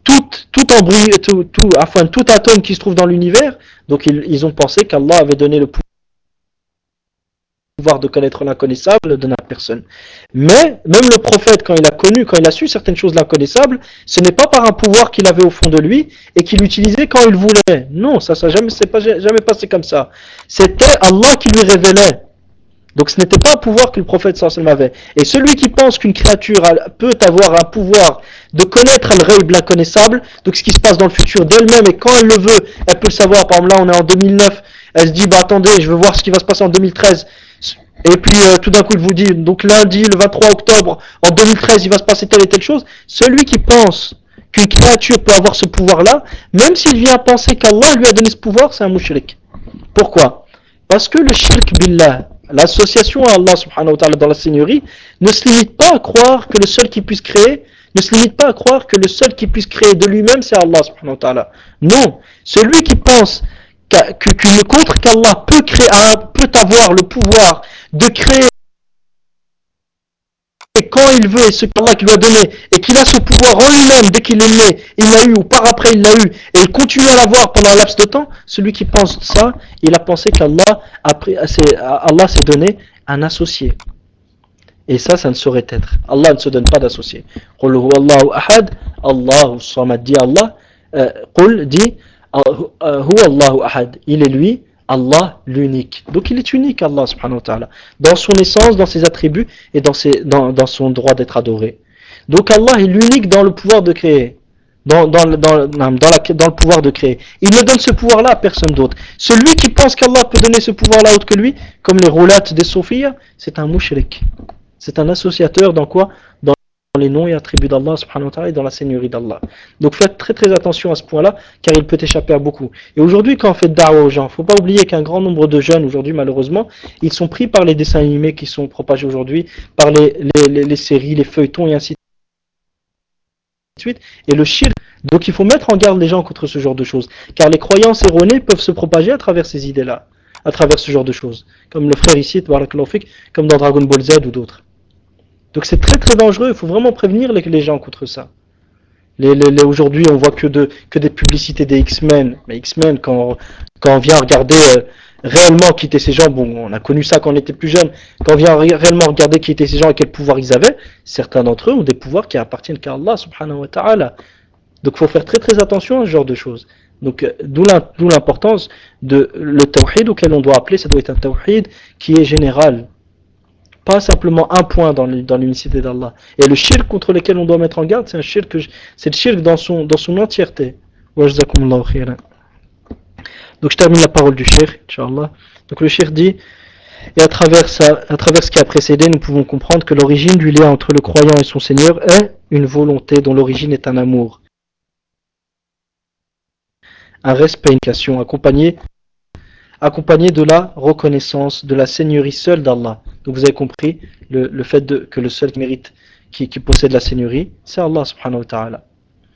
[SPEAKER 1] tout atome qui se trouve dans l'univers, donc ils ont pensé qu'Allah avait donné le pouvoir de connaître l'inconnaissable de la personne. Mais même le prophète, quand il a su certaines choses l'inconnaissable, ce n'est pas par un pouvoir qu'il avait au fond de lui et qu'il utilisait quand il voulait. Non, ça jamais passé comme ça. C'était Allah qui lui révélait. Donc ce n'était pas un pouvoir que le prophète sallallahu avait. Et celui qui pense qu'une créature peut avoir un pouvoir de connaître al-ghayb, l'inconnaissable, donc ce qui se passe dans le futur d'elle-même, et quand elle le veut, elle peut le savoir. Par exemple là on est en 2009, elle se dit bah attendez, je veux voir ce qui va se passer en 2013. Et puis tout d'un coup il vous dit, donc lundi, le 23 octobre, en 2013, il va se passer telle et telle chose. Celui qui pense qu'une créature peut avoir ce pouvoir-là, même s'il vient penser qu'Allah lui a donné ce pouvoir, c'est un mushrik. Pourquoi? Parce que le shirk billah, l'association à Allah subhanahu wa ta'ala dans la seigneurie, ne se limite pas à croire que le seul qui puisse créer, ne se limite pas à croire que le seul qui puisse créer de lui-même, c'est Allah subhanahu wa ta'ala. Non, celui qui pense qu'Allah peut avoir le pouvoir de créer quand il veut et ce qu'Allah lui a donné et qu'il a ce pouvoir en lui-même dès qu'il est né, il l'a eu ou par après il l'a eu et il continue à l'avoir pendant un laps de temps, celui qui pense ça, il a pensé Allah s'est donné un associé. Et ça ne saurait être. Allah ne se donne pas d'associé. Qul huwa Allahu ahad, Allahu samad, dit Allah. Qul dit huwa Allahu ahad. Il est lui, Allah l'unique. Donc il est unique, Allah subhanahu wa ta'ala, dans son essence, dans ses attributs et dans son droit d'être adoré. Donc Allah est l'unique dans le pouvoir de créer. Dans le pouvoir de créer. Il ne donne ce pouvoir-là à personne d'autre. Celui qui pense qu'Allah peut donner ce pouvoir-là autre que lui, comme les roulates des Sophia, c'est un mushrik. C'est un associateur dans quoi? Dans les noms et attributs d'Allah subhanahu wa ta'ala et dans la seigneurie d'Allah. Donc faites très très attention à ce point-là, car il peut échapper à beaucoup. Et aujourd'hui, quand on fait da'wa aux gens, il ne faut pas oublier qu'un grand nombre de jeunes aujourd'hui, malheureusement, ils sont pris par les dessins animés qui sont propagés aujourd'hui, par les séries, les feuilletons et ainsi de suite, et le shirk. Donc il faut mettre en garde les gens contre ce genre de choses, car les croyances erronées peuvent se propager à travers ces idées-là, à travers ce genre de choses, comme le frère ici, comme dans Dragon Ball Z ou d'autres. Donc c'est très très dangereux, il faut vraiment prévenir les gens contre ça. Aujourd'hui, on voit que des publicités des X-Men. Mais X-Men, quand on vient regarder réellement qui étaient ces gens, bon, on a connu ça quand on était plus jeune, quand on vient réellement regarder qui étaient ces gens et quel pouvoir ils avaient, certains d'entre eux ont des pouvoirs qui appartiennent qu'à Allah subhanahu wa ta'ala. Donc il faut faire très très attention à ce genre de choses. Donc d'où l'importance de le tawhid auquel on doit appeler, ça doit être un tawhid qui est général, pas simplement un point dans l'unicité d'Allah. Et le shirk contre lequel on doit mettre en garde, c'est c'est le shirk dans son entièreté. Wa jazakumullahu khairan. Donc je termine la parole du shirk, Inch'Allah. Donc le shirk dit, et à travers ce qui a précédé, nous pouvons comprendre que l'origine du lien entre le croyant et son Seigneur est une volonté dont l'origine est un amour, un respect, une communication accompagné de la reconnaissance de la seigneurie seule d'Allah. Donc vous avez compris le fait que le seul qui mérite, qui possède la seigneurie, c'est Allah subhanahu wa ta'ala.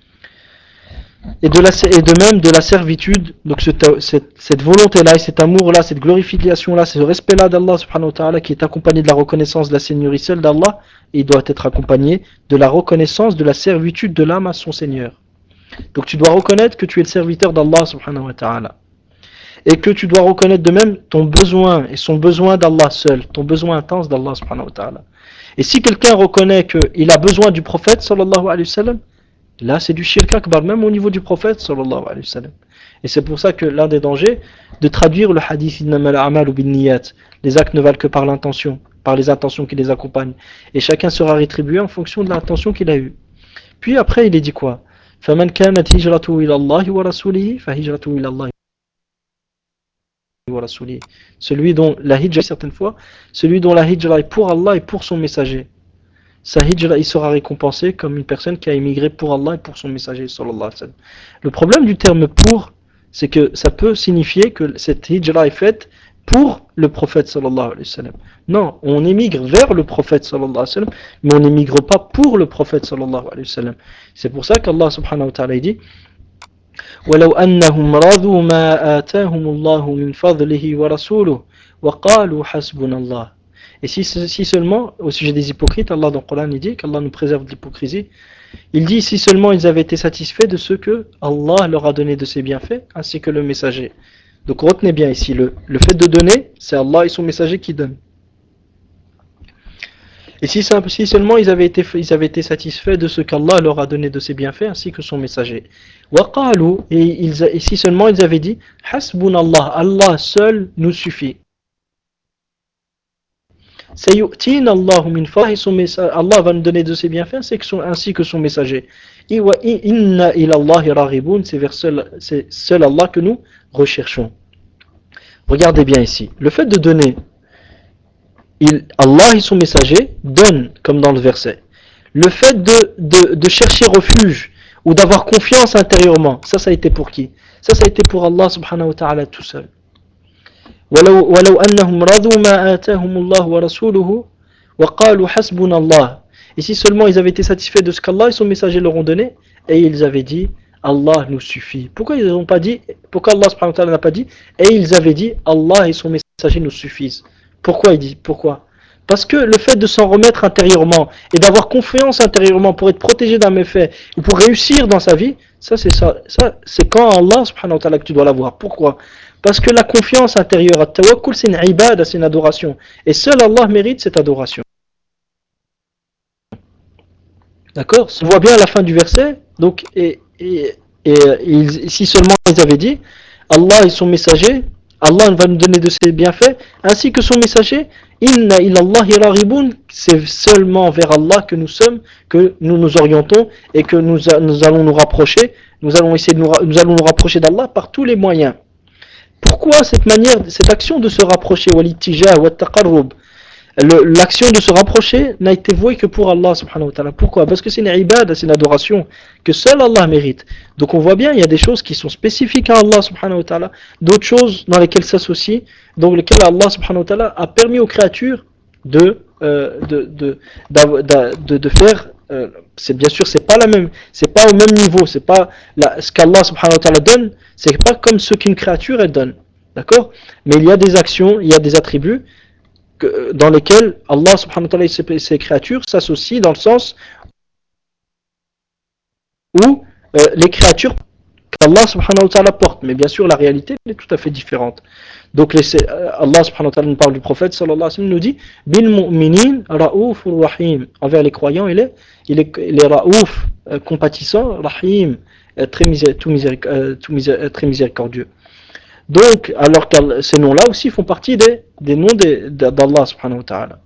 [SPEAKER 1] Et de même de la servitude, donc cette volonté-là, et cet amour-là, cette glorification-là, ce respect-là d'Allah subhanahu wa ta'ala qui est accompagné de la reconnaissance de la seigneurie seule d'Allah, il doit être accompagné de la reconnaissance de la servitude de l'âme à son Seigneur. Donc tu dois reconnaître que tu es le serviteur d'Allah subhanahu wa ta'ala. Et que tu dois reconnaître de même ton besoin et son besoin d'Allah seul, ton besoin intense d'Allah subhanahu wa ta'ala. Et si quelqu'un reconnaît qu'il a besoin du prophète sallallahu alayhi wa sallam, là c'est du shirk akbar, même au niveau du prophète sallallahu alayhi wa sallam. Et c'est pour ça que l'un des dangers de traduire le hadith innamal a'malu binniyat, les actes ne valent que par l'intention, par les intentions qui les accompagnent. Et chacun sera rétribué en fonction de l'intention qu'il a eue. Puis après il est dit quoi? فَمَنْ كَانَتْ هِجْرَتُهُ إِلَى اللَّهِ وَرَسُولِهِ فَهِجْرَتُهُ إِلَى اللَّهِ. Celui dont la hijra, certaines fois, celui dont la hijra est pour Allah et pour son messager. Sa hijra, il sera récompensé comme une personne qui a émigré pour Allah et pour son messager, sallallahu alayhi wa sallam. Le problème du terme pour, c'est que ça peut signifier que cette hijra est faite pour le prophète, sallallahu alayhi wa sallam. Non, on émigre vers le prophète, sallallahu alayhi wa sallam, mais on n'émigre pas pour le prophète, sallallahu alayhi wa sallam. C'est pour ça qu'Allah, subhanahu wa ta'ala, dit ولو أنهم رضوا ما آتاهم الله من فضله ورسوله وقالوا حسبنا الله. Et si seulement, au sujet des hypocrites, Allah dans le Coran il dit qu'Allah nous préserve de l'hypocrisie. Il dit si seulement ils avaient été satisfaits de ce que Allah leur a donné de ses bienfaits, ainsi que le messager. Donc retenez bien ici, le fait de donner, c'est Allah et son messager qui donnent. Et si seulement ils avaient été satisfaits de ce qu'Allah leur a donné de ses bienfaits ainsi que son messager. Et si seulement ils avaient dit Hasbunallah, Allah seul nous suffit. Allah va nous donner de ses bienfaits ainsi que son messager. C'est vers seul Allah que nous recherchons. Regardez bien ici. Le fait de donner, Allah et son messager donnent, comme dans le verset. Le fait de chercher refuge ou d'avoir confiance intérieurement, ça a été pour qui? Ça a été pour Allah subhanahu wa ta'ala tout seul. وَلَوْ أَنَّهُمْ رَضُوا مَا آتَاهُمُ اللَّهُ وَرَسُولُهُ وَقَالُوا حَسْبُنَا اللَّهُ. Et si seulement ils avaient été satisfaits de ce qu'Allah et son messager leur ont donné, et ils avaient dit Allah nous suffit. Pourquoi ils n'ont pas dit, pourquoi Allah subhanahu wa ta'ala n'a pas dit, et ils avaient dit Allah et son messager nous suffisent? Pourquoi? Parce que le fait de s'en remettre intérieurement et d'avoir confiance intérieurement pour être protégé d'un méfait ou pour réussir dans sa vie, ça c'est quand Allah subhanahu wa ta'ala que tu dois l'avoir. Pourquoi? Parce que la confiance intérieure, at-tawakkul, c'est une ibada, c'est une adoration. Et seul Allah mérite cette adoration. D'accord? On voit bien à la fin du verset, donc, si seulement ils avaient dit, Allah et son messager, Allah va nous donner de ses bienfaits, ainsi que son messager, Inna ilallahi raghiboun, c'est seulement vers Allah que nous nous orientons et que nous allons nous rapprocher, nous allons nous rapprocher d'Allah par tous les moyens. Pourquoi cette action de se rapprocher, l'action de se rapprocher n'a été vouée que pour Allah subhanahu wa ta'ala. Pourquoi? Parce que c'est une ibada, c'est une adoration que seul Allah mérite. Donc on voit bien, il y a des choses qui sont spécifiques à Allah subhanahu wa ta'ala, d'autres choses dans lesquelles s'associent, dans lesquelles Allah subhanahu wa ta'ala a permis aux créatures de faire, c'est bien sûr, c'est pas au même niveau, c'est pas ce qu'Allah subhanahu wa ta'ala donne, c'est pas comme ce qu'une créature elle donne. D'accord? Mais il y a des actions, il y a des attributs dans lesquels Allah subhanahu wa ta'ala et ses créatures s'associent dans le sens où les créatures Allah subhanahu wa ta'ala porte. Mais bien sûr, la réalité elle est tout à fait différente. Donc Allah subhanahu wa ta'ala nous parle du prophète sallallahu alayhi wa sallam, nous dit Bil mu'minin ra'oufur rahim. Envers les croyants, il est ra'ouf, compatissant, rahim, très miséricordieux. Donc, alors que ces noms-là aussi font partie des noms d'Allah subhanahu wa ta'ala.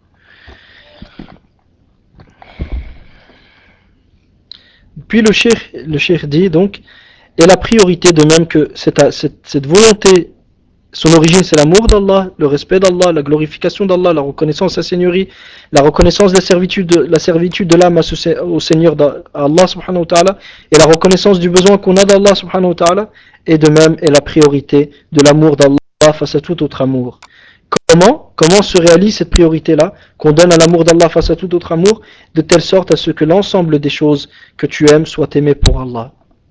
[SPEAKER 1] Puis le cheikh dit donc, et la priorité de même que cette volonté, son origine c'est l'amour d'Allah, le respect d'Allah, la glorification d'Allah, la reconnaissance de sa seigneurie, la reconnaissance de la servitude de l'âme au Seigneur d'Allah subhanahu wa ta'ala, et la reconnaissance du besoin qu'on a d'Allah subhanahu wa ta'ala, et de même est la priorité de l'amour d'Allah face à tout autre amour. Comment se réalise cette priorité-là, qu'on donne à l'amour d'Allah face à tout autre amour, de telle sorte à ce que l'ensemble des choses que tu aimes soient aimées pour Allah.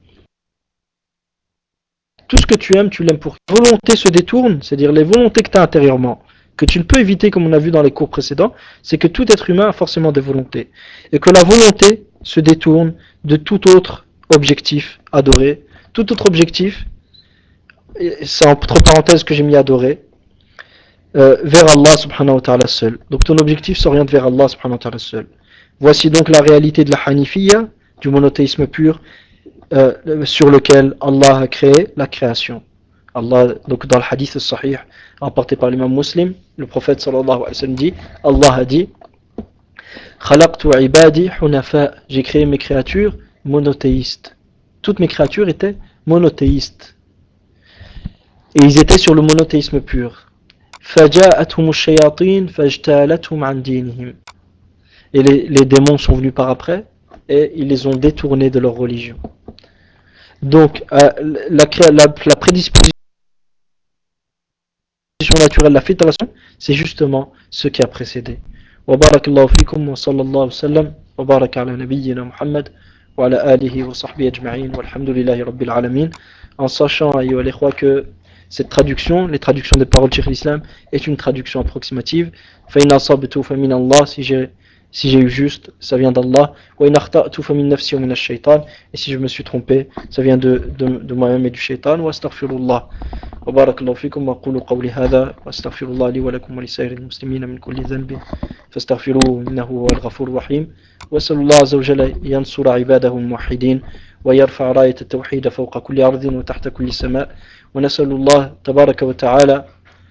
[SPEAKER 1] Tout ce que tu l'aimes pour ta volonté se détourne, c'est-à-dire les volontés que tu as intérieurement, que tu ne peux éviter comme on a vu dans les cours précédents, c'est que tout être humain a forcément des volontés. Et que la volonté se détourne de tout autre objectif adoré. Tout autre objectif, c'est entre parenthèses que j'ai mis adoré, vers Allah subhanahu wa ta'ala seul. Donc ton objectif s'oriente vers Allah subhanahu wa ta'ala seul. Voici donc la réalité de la Hanifiyya, du monothéisme pur, sur lequel Allah a créé la création. Allah, donc dans le hadith sahih rapporté par l'imam Muslim, le prophète sallallahu alayhi wa sallam dit, Allah a dit, Khalaqtu ibadi hunafa, j'ai créé mes créatures monothéistes. Toutes mes créatures étaient monothéistes. Et ils étaient sur le monothéisme pur. فَجَاءَتْهُمُ الشَّيَاطِينَ فَاجْتَالَتْهُمْ عَنْ دِينِهِمْ. Et les démons sont venus par après et ils les ont détournés de leur religion. Donc la prédisposition naturelle, la fitration, c'est justement ce qui a précédé. Wa barakallahu fikum wa sallallahu sallam wa baraka ala nabiyyina Muhammad wa ala alihi wa sahbihi ajma'in walhamdulillahi rabbil alamin. En sachant, ayyuha al-ikhwa, que cette traduction, les traductions des paroles de Cheikh l'Islam, est une traduction approximative. Fa in asabtu fa min Allah, si j'ai eu juste, ça vient d'Allah. Wa in akhta'tu fa min nafsi wa min ash-shaytan, et si je me suis trompé, ça vient de moi-même et du shaitan. Wa astaghfirullah. وبارك الله فيكم وأقول قولي هذا وأستغفر الله لي ولكم ولسائر المسلمين من كل ذنب فاستغفروه إنه هو الغفور الرحيم وأسأل الله عز وجل ينصر عباده الموحدين ويرفع راية التوحيد فوق كل أرض وتحت كل سماء ونسأل الله تبارك وتعالى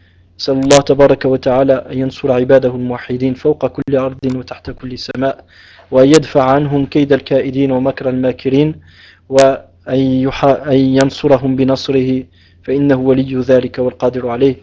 [SPEAKER 1] أن ينصر عباده الموحدين فوق كل أرض وتحت كل سماء وأن يدفع عنهم كيد الكائدين ومكر الماكرين وأن ينصرهم بنصره فإنه ولي ذلك والقادر عليه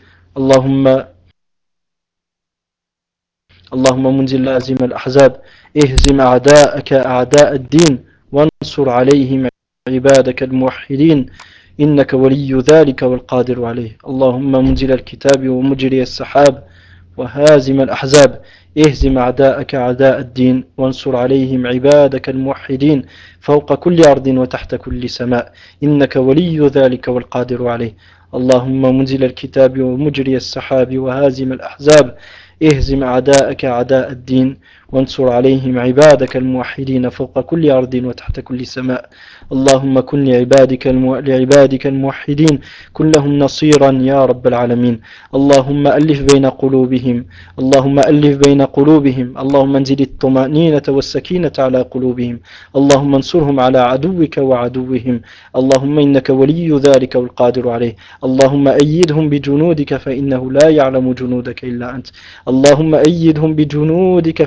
[SPEAKER 1] اللهم منزل لازم الأحزاب اهزم أعداءك أعداء الدين وانصر عليهم عبادك الموحدين إنك ولي ذلك والقادر عليه اللهم منزل الكتاب ومجري السحاب وهازم الأحزاب اهزم أعداءك أعداء الدين وانصر عليهم عبادك الموحدين فوق كل أرض وتحت كل سماء إنك ولي ذلك والقادر عليه اللهم منزل الكتاب ومجري السحاب وهازم الأحزاب اهزم أعداءك أعداء الدين وانصر عليهم عبادك الموحدين فوق كل أرض وتحت كل سماء اللهم كن لعبادك الموحدين كن لهم نصيرا يا رب العالمين اللهم ألف بين قلوبهم اللهم انزل الطمأنينة والسكينة على قلوبهم اللهم انصرهم على عدوك وعدوهم اللهم إنك ولي ذلك والقادر عليه اللهم أيدهم بجنودك فإنه لا يعلم جنودك إلا أنت اللهم أيدهم بجنودك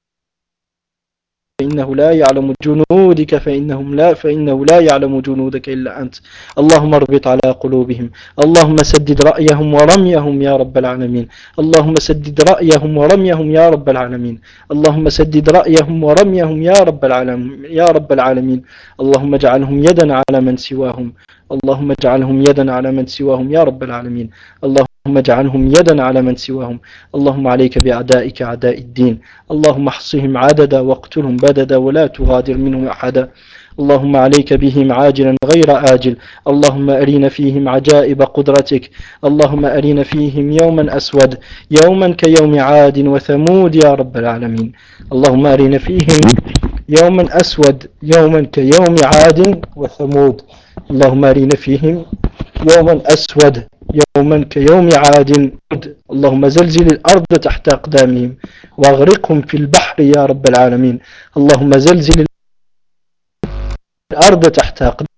[SPEAKER 1] فإنه لا يعلم جنودك فإنه لا يعلم جنودك إلا أنت اللهم اربط على قلوبهم اللهم سدد رأيهم ورميهم يا رب العالمين اللهم سدد رأيهم ورميهم يا رب العالمين اللهم سدد رأيهم ورميهم يا رب العالمين اللهم اجعلهم يدا على من سواهم اللهم اجعلهم يدا على من سواهم يا رب العالمين اللهم اجعلهم يدا على من سواهم اللهم عليك بأعدائك أعداء الدين اللهم احصهم عددا واقتلهم بددا ولا تغادر منهم أحدا اللهم عليك بهم عاجلا غير آجل اللهم أرنا فيهم عجائب قدرتك اللهم أرنا فيهم يوما أسود يوما كيوم عاد وثمود يا رب العالمين اللهم أرنا فيهم يوما أسود يوما كيوم عاد وثمود اللهم أرنا فيهم يوما أسود يوما كيوم عاد. اللهم زلزل الأرض تحت أقدامهم واغرقهم في البحر يا رب العالمين. اللهم زلزل الأرض تحت أقدامهم.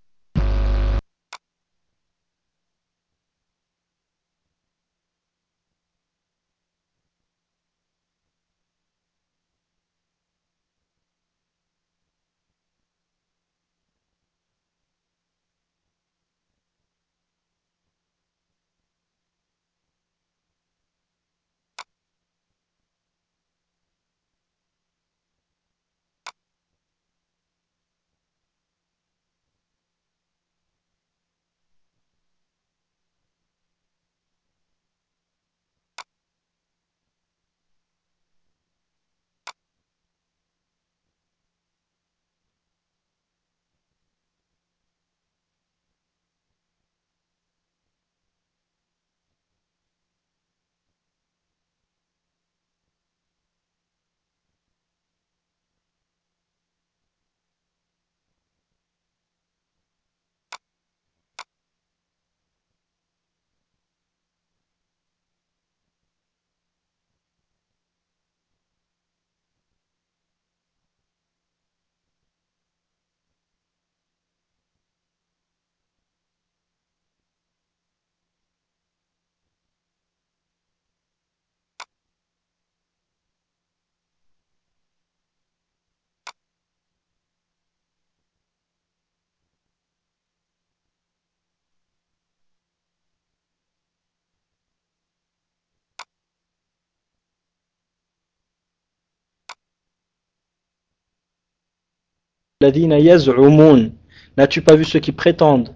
[SPEAKER 1] الذين يزعمون. N'as-tu pas vu ceux qui prétendent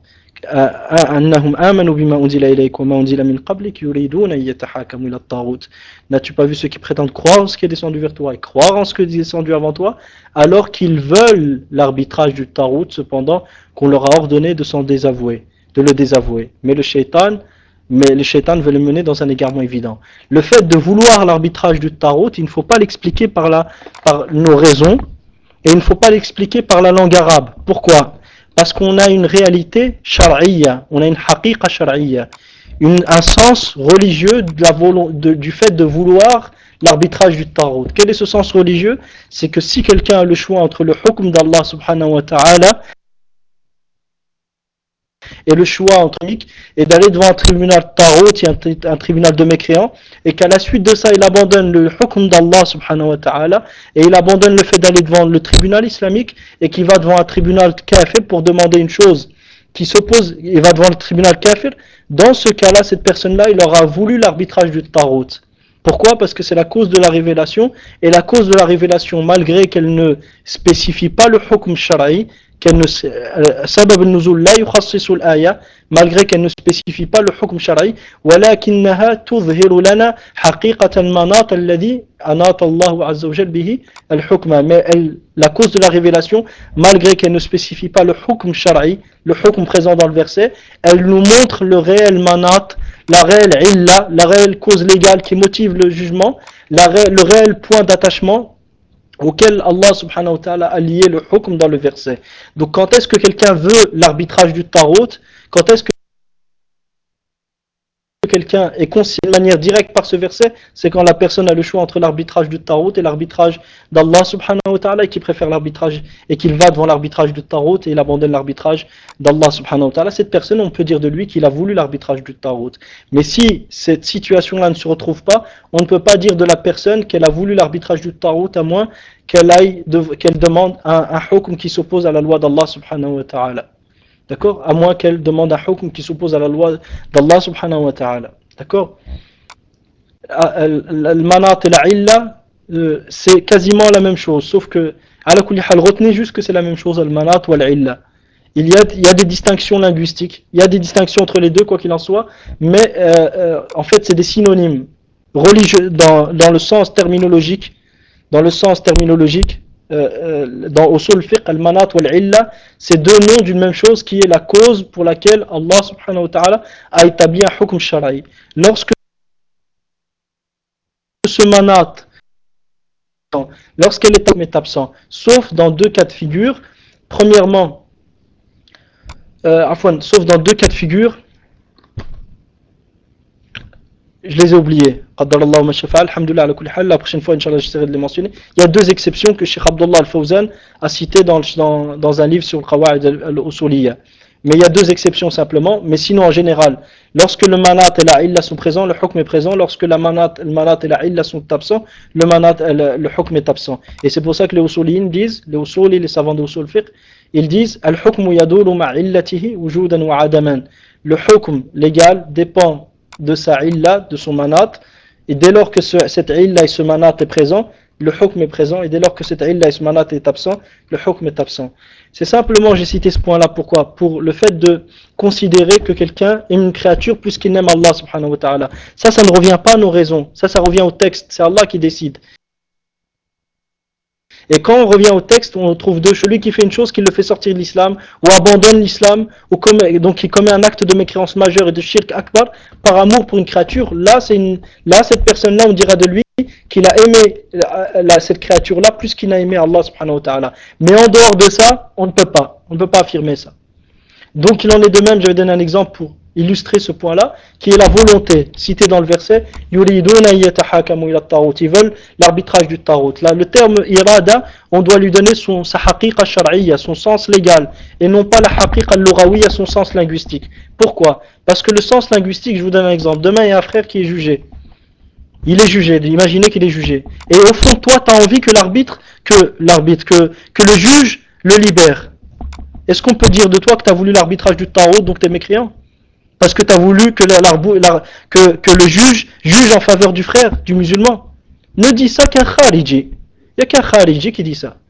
[SPEAKER 1] أنهم آمنوا بما أنزل إليك وما أنزل من قبلك يريدون أن يتحاكموا إلى الطاغوت. N'as-tu pas vu ceux qui prétendent croire en ce qui est descendu vers toi et croire en ce qui est descendu avant toi, alors qu'ils veulent l'arbitrage du tarout, cependant qu'on leur a ordonné de s'en désavouer, de le désavouer. Mais le shaitan veut les mener dans un égarement évident. Le fait de vouloir l'arbitrage du tarout, il ne faut pas l'expliquer par nos raisons, et il ne faut pas l'expliquer par la langue arabe. Pourquoi? Parce qu'on a une réalité shar'iyya, on a une haqiqa shar'iyya, un sens religieux du fait de vouloir l'arbitrage du tarout. Quel est ce sens religieux? C'est que si quelqu'un a le choix entre le hukm d'Allah subhanahu wa ta'ala et le choix entre et d'aller devant un tribunal tarot, un tribunal de mécréants, et qu'à la suite de ça, il abandonne le hukm d'Allah subhanahu wa ta'ala, et il abandonne le fait d'aller devant le tribunal islamique, et qu'il va devant un tribunal kafir pour demander une chose qui s'oppose, il va devant le tribunal kafir. Dans ce cas-là, cette personne-là, il aura voulu l'arbitrage du tarot. Pourquoi? Parce que c'est la cause de la révélation, et la cause de la révélation, malgré qu'elle ne spécifie pas le hukm shara'i, سبب النزول لا يخصص الآية, malgré qu'elle ne spécifie pas le hukm shara'i, ولكنها تظهر لنا حقيقة المناط الذي أناط الله عز وجل به الحكم. Mais la cause de la révélation, malgré qu'elle ne spécifie pas le hukm shara'i, le hukm présent dans le verset, elle nous montre le réel manat, la réelle illa, la réelle cause légale qui motive le jugement, le réel point d'attachement auquel Allah subhanahu wa ta'ala a lié le hukm dans le verset. Donc quand est-ce que quelqu'un veut l'arbitrage du tarot? Quand est-ce que quelqu'un est consigné de manière directe par ce verset? C'est quand la personne a le choix entre l'arbitrage du tarot et l'arbitrage d'Allah subhanahu wa ta'ala, et qui préfère l'arbitrage, et qu'il va devant l'arbitrage du tarot et il abandonne l'arbitrage d'Allah subhanahu wa ta'ala. Cette personne, on peut dire de lui qu'il a voulu l'arbitrage du tarot. Mais si cette situation-là ne se retrouve pas, on ne peut pas dire de la personne qu'elle a voulu l'arbitrage du tarot, à moins qu'elle demande un hukm qui s'oppose à la loi d'Allah subhanahu wa ta'ala. D'accord? À moins qu'elle demande un hukm qui s'oppose à la loi d'Allah subhanahu wa ta'ala. D'accord? Le manat et la illa, c'est quasiment la même chose, sauf que, à la kulli hal, retenez juste que c'est la même chose, le manat ou l'illa. Il y a des distinctions linguistiques, il y a des distinctions entre les deux, quoi qu'il en soit, mais en fait, c'est des synonymes religieux dans le sens terminologique. Dans le sens terminologique, dans Usul Fiqh, al-Manat wal-Illa, c'est deux noms d'une même chose qui est la cause pour laquelle Allah subhanahu wa ta'ala a établi un hukm shara'i. Lorsque ce manat, lorsqu'elle est absent, sauf dans deux cas de figure. Premièrement, sauf dans deux cas de figure, je les ai oubliés. Qaddarallahu ma shafa'a, alhamdulillah ala kulli hal. La prochaine fois, Inch'Allah, j'essaierai de les mentionner. Il y a deux exceptions que Cheikh Abdullah Al-Fawzan a citées dans un livre sur le Qawa'id al-Usuliyya. Mais il y a deux exceptions simplement. Mais sinon, en général, lorsque le manat et la illa sont présents, le hukm est présent. Lorsque le manat et la illa sont absents, le hukm est absent. Et c'est pour ça que les usuliyin disent, les usuli, les savants de usul fiqh, ils disent al-hukmu yaduru ma'illatihi wujudan wa adaman. Le hukm légal dépend de sa illa, de son manat, et dès lors que cette illa et ce manat est présent, le hukm est présent, et dès lors que cette illa et ce manat est absent, le hukm est absent. C'est simplement, j'ai cité ce point-là, pourquoi? Pour le fait de considérer que quelqu'un est une créature plus qu'il n'aime Allah subhanahu wa ta'ala. Ça ne revient pas à nos raisons, ça revient au texte, c'est Allah qui décide. Et quand on revient au texte, on trouve deux, celui qui fait une chose qui le fait sortir de l'islam, ou abandonne l'islam, donc qui commet un acte de mécréance majeure et de shirk akbar, par amour pour une créature, là cette personne-là, on dira de lui qu'il a aimé cette créature-là plus qu'il n'a aimé Allah subhanahu wa ta'ala. Mais en dehors de ça, on ne peut pas affirmer ça. Donc il en est de même, je vais donner un exemple pour illustrer ce point-là, qui est la volonté, citée dans le verset, ils veulent l'arbitrage du tarot. Là, le terme irada, on doit lui donner sa haqiqa shar'iyya, son sens légal, et non pas la haqiqa al-lughawiyya, son sens linguistique. Pourquoi? Parce que le sens linguistique, je vous donne un exemple. Demain, il y a un frère qui est jugé. Il est jugé, imaginez qu'il est jugé. Et au fond, toi, tu as envie que que le juge le libère. Est-ce qu'on peut dire de toi que tu as voulu l'arbitrage du tarot, donc tu es mécréant? Parce que tu as voulu que, que le juge juge en faveur du frère, du musulman. Ne dis ça qu'un khariji. Il n'y a qu'un khariji qui dit ça.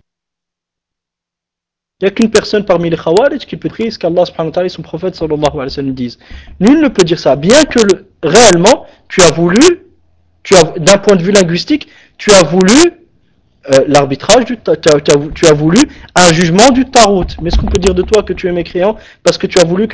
[SPEAKER 1] Il n'y a qu'une personne parmi les khawarij qui peut prier ce qu'Allah subhanahu wa ta'ala et son prophète sallallahu alayhi wa sallam disent. Nul ne peut dire ça. Bien que réellement, tu as voulu, d'un point de vue linguistique, tu as voulu l'arbitrage, tu as voulu un jugement du tarot. Mais est-ce qu'on peut dire de toi que tu es mécréant parce que tu as voulu que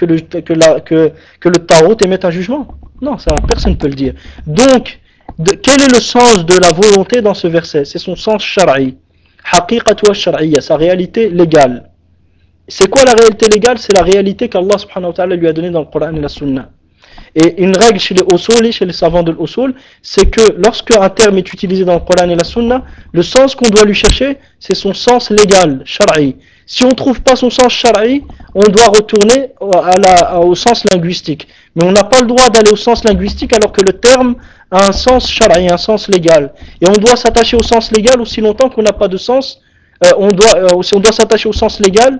[SPEAKER 1] le tarot émette un jugement? Non, ça personne ne peut le dire. Donc, quel est le sens de la volonté dans ce verset? C'est son sens shara'i. Haqiqatu al-shar'iyya, sa réalité légale. C'est quoi la réalité légale? C'est la réalité qu'Allah subhanahu wa ta'ala lui a donnée dans le Coran et la Sunna. Et une règle chez les usuli, chez les savants de l'usul, c'est que lorsque un terme est utilisé dans le Coran et la Sunna, le sens qu'on doit lui chercher, c'est son sens légal, shar'i. Si on ne trouve pas son sens shar'i, on doit retourner au sens linguistique. Mais on n'a pas le droit d'aller au sens linguistique alors que le terme a un sens shar'i, un sens légal. Et on doit s'attacher au sens légal aussi longtemps qu'on n'a pas de sens. On doit s'attacher au sens légal.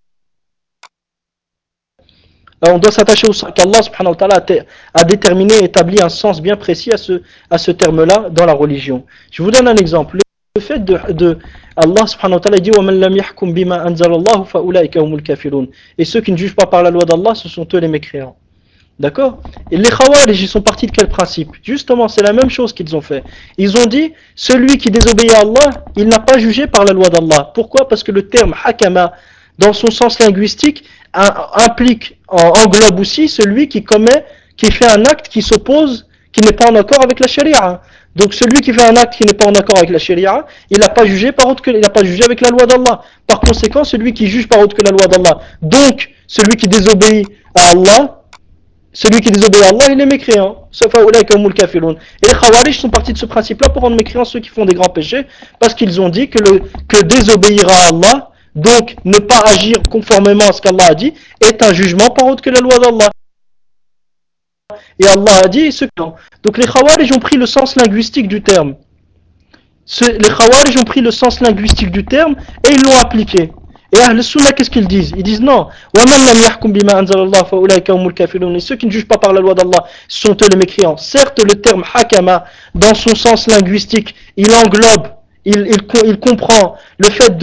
[SPEAKER 1] On doit s'attacher au sens qu'Allah subhanahu wa ta'ala a déterminé et établi un sens bien précis à ce terme-là dans la religion. Je vous donne un exemple. Le fait de Allah subhanahu wa ta'ala dit وَمَنْ لَمْ يَحْكُمْ بِمَا أَنزَلَ اللَّهُ فَأُولَٰئِكَ هُمُ الْكَافِرُونَ. Et ceux qui ne jugent pas par la loi d'Allah, ce sont eux les mécréants. D'accord? Et les Khawarij, ils sont partis de quel principe? Justement, c'est la même chose qu'ils ont fait. Ils ont dit, celui qui désobéit à Allah, il n'a pas jugé par la loi d'Allah. Pourquoi? Parce que le terme hakama, dans son sens linguistique, englobe aussi celui qui fait un acte qui s'oppose, qui n'est pas en accord avec la charia. Donc celui qui fait un acte qui n'est pas en accord avec la charia, il n'a pas jugé avec la loi d'Allah. Par conséquent, celui qui juge par autre que la loi d'Allah, donc celui qui désobéit à Allah, il est mécréant. Et les Khawarij sont partis de ce principe-là pour rendre mécréants ceux qui font des grands péchés, parce qu'ils ont dit que désobéir à Allah, donc ne pas agir conformément à ce qu'Allah a dit, est un jugement par autre que la loi d'Allah. Et Allah a dit donc les Khawarij ont pris le sens linguistique du terme. Les Khawarij ont pris le sens linguistique du terme et ils l'ont appliqué. Et Ahl Sunnah, qu'est-ce qu'ils disent? Ils disent non. Et ceux qui ne jugent pas par la loi d'Allah sont eux les mécréants. Certes, le terme hakama, dans son sens linguistique, il englobe, il comprend le fait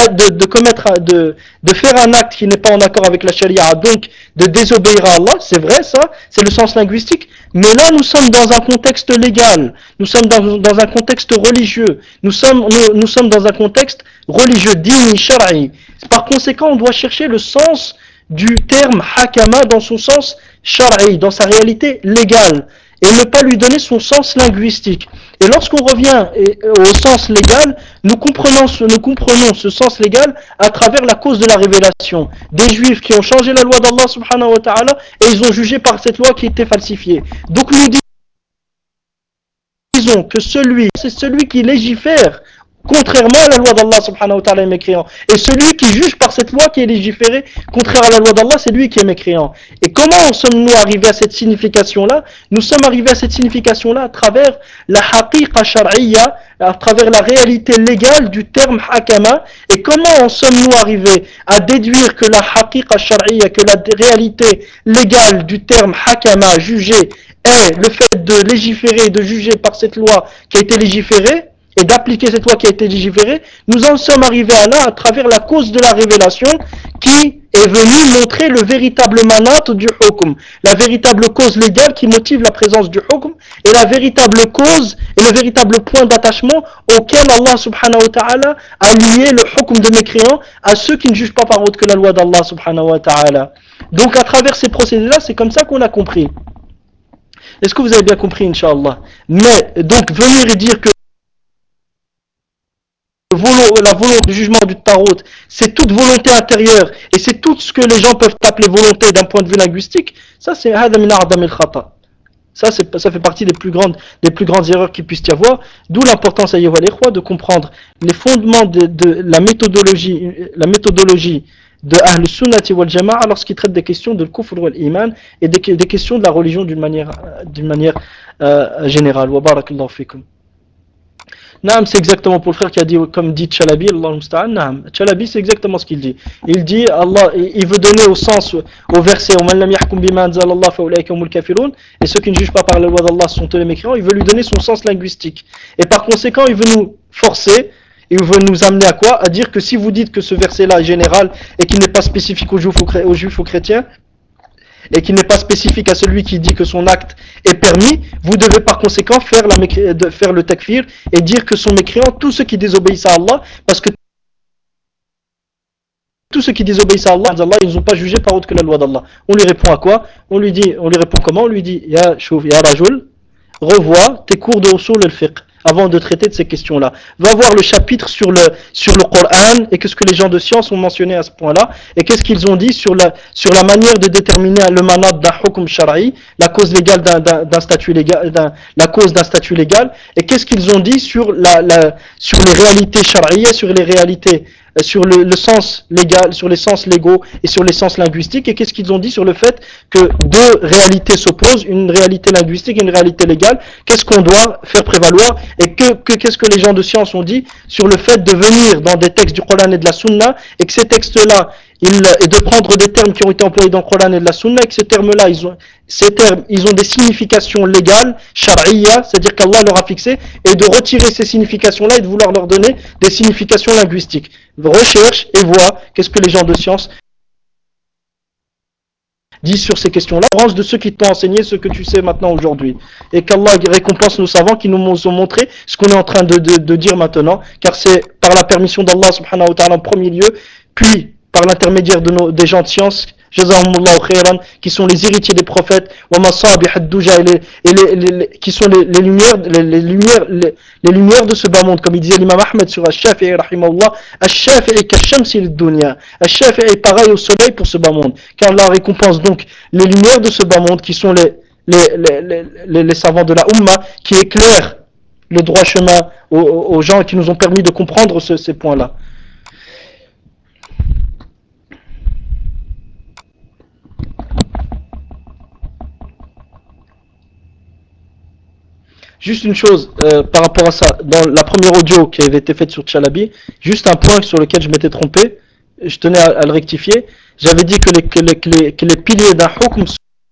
[SPEAKER 1] de faire un acte qui n'est pas en accord avec la charia, donc de désobéir à Allah. C'est vrai, ça, c'est le sens linguistique. Mais là, nous sommes dans un contexte légal, nous sommes dans un contexte religieux, nous sommes dans un contexte religieux, dini, shar'i. Par conséquent, on doit chercher le sens du terme hakama dans son sens shar'i, dans sa réalité légale. et ne pas lui donner son sens linguistique. Et lorsqu'on revient au sens légal, nous comprenons ce sens légal à travers la cause de la révélation. Des juifs qui ont changé la loi d'Allah subhanahu wa ta'ala et ils ont jugé par cette loi qui était falsifiée. Donc nous disons que c'est celui qui légifère contrairement à la loi d'Allah subhanahu wa ta'ala est mécréant. Et celui qui juge par cette loi qui est légiférée contraire à la loi d'Allah, c'est lui qui est mécréant. Et comment sommes-nous arrivés à cette signification-là? Nous sommes arrivés à cette signification-là à travers la haqiqa shar'iyya, à travers la réalité légale du terme hakama. Et comment sommes-nous arrivés à déduire que la haqiqa shar'iyya, que la réalité légale du terme hakama, juger, est le fait de légiférer, de juger par cette loi qui a été légiférée, et d'appliquer cette loi qui a été légiférée, nous en sommes arrivés à là à travers la cause de la révélation qui est venue montrer le véritable manat du hukm, la véritable cause légale qui motive la présence du hukm et la véritable cause et le véritable point d'attachement auquel Allah subhanahu wa ta'ala a lié le hukm de mécréants à ceux qui ne jugent pas par autre que la loi d'Allah subhanahu wa ta'ala. Donc à travers ces procédés-là, c'est comme ça qu'on a compris. Est-ce que vous avez bien compris, Inch'Allah? Mais donc venir et dire que la volonté du jugement du tarot, c'est toute volonté intérieure et c'est tout ce que les gens peuvent appeler volonté d'un point de vue linguistique, ça c'est ça, ça fait partie des plus grandes erreurs qu'il puisse y avoir, d'où l'importance à de comprendre les fondements de la méthodologie de Ahl Sunnati wal Jama'a lorsqu'ils traitent des questions de kufr wal iman et des questions de la religion d'une manière générale. Wa barakallahu fikum. Naam, c'est exactement pour le frère qui a dit, comme dit Chalabi, Allah musta'an, Naam. Chalabi, c'est exactement ce qu'il dit. Il dit, Allah, il veut donner au sens, au verset, et ceux qui ne jugent pas par la loi d'Allah sont eux les mécréants, il veut lui donner son sens linguistique. Et par conséquent, il veut nous forcer, il veut nous amener à quoi? À dire que si vous dites que ce verset-là est général et qu'il n'est pas spécifique aux juifs ou aux chrétiens, et qui n'est pas spécifique à celui qui dit que son acte est permis, vous devez par conséquent faire le takfir et dire que sont mécréants tous ceux qui désobéissent à Allah, parce que tous ceux qui désobéissent à Allah, ils n'ont pas jugé par autre que la loi d'Allah. On lui répond à quoi? On lui répond comment? On lui dit, Ya Rajul, revois tes cours de usul al-fiqh avant de traiter de ces questions-là. Va voir le chapitre sur le Coran et qu'est-ce que les gens de science ont mentionné à ce point-là et qu'est-ce qu'ils ont dit sur la manière de déterminer le manat d'un hukm shara'i, la cause légale d'un statut légal, la cause d'un statut légal, et qu'est-ce qu'ils ont dit sur les réalités shara'i, sur les réalités sur le sens légal, sur les sens légaux et sur les sens linguistiques, et qu'est-ce qu'ils ont dit sur le fait que deux réalités s'opposent, une réalité linguistique et une réalité légale, qu'est-ce qu'on doit faire prévaloir, et qu'est-ce que les gens de science ont dit sur le fait de venir dans des textes du Coran et de la Sunna, et que ces textes-là, et de prendre des termes qui ont été employés dans le Coran et de la Sunna, et que ces termes-là, ils ont des significations légales, shar'iyya, c'est-à-dire qu'Allah leur a fixé, et de retirer ces significations-là et de vouloir leur donner des significations linguistiques. Recherche et vois qu'est-ce que les gens de science disent sur ces questions-là, de ceux qui t'ont enseigné ce que tu sais maintenant aujourd'hui. Et qu'Allah récompense nos savants qui nous ont montré ce qu'on est en train de dire maintenant, car c'est par la permission d'Allah subhanahu wa ta'ala en premier lieu, puis par l'intermédiaire des gens de science, Jazahumullahu khairan, qui sont les héritiers des prophètes, wa masabih ad-duja, qui sont les lumières de ce bas monde, comme il disait l'imam Ahmed sur Al-Shafi'i rahimahullah, Al-Shafi'i kashamsi lid-dunya, Al-Shafi'i est pareil au soleil pour ce bas monde, car Allah récompense donc les lumières de ce bas monde qui sont les savants de la Ummah, qui éclairent le droit chemin aux gens qui nous ont permis de comprendre ces points-là. Juste une chose par rapport à ça, dans la première audio qui avait été faite sur Chalabi, juste un point sur lequel je m'étais trompé, je tenais à le rectifier, j'avais dit que les piliers d'un hukm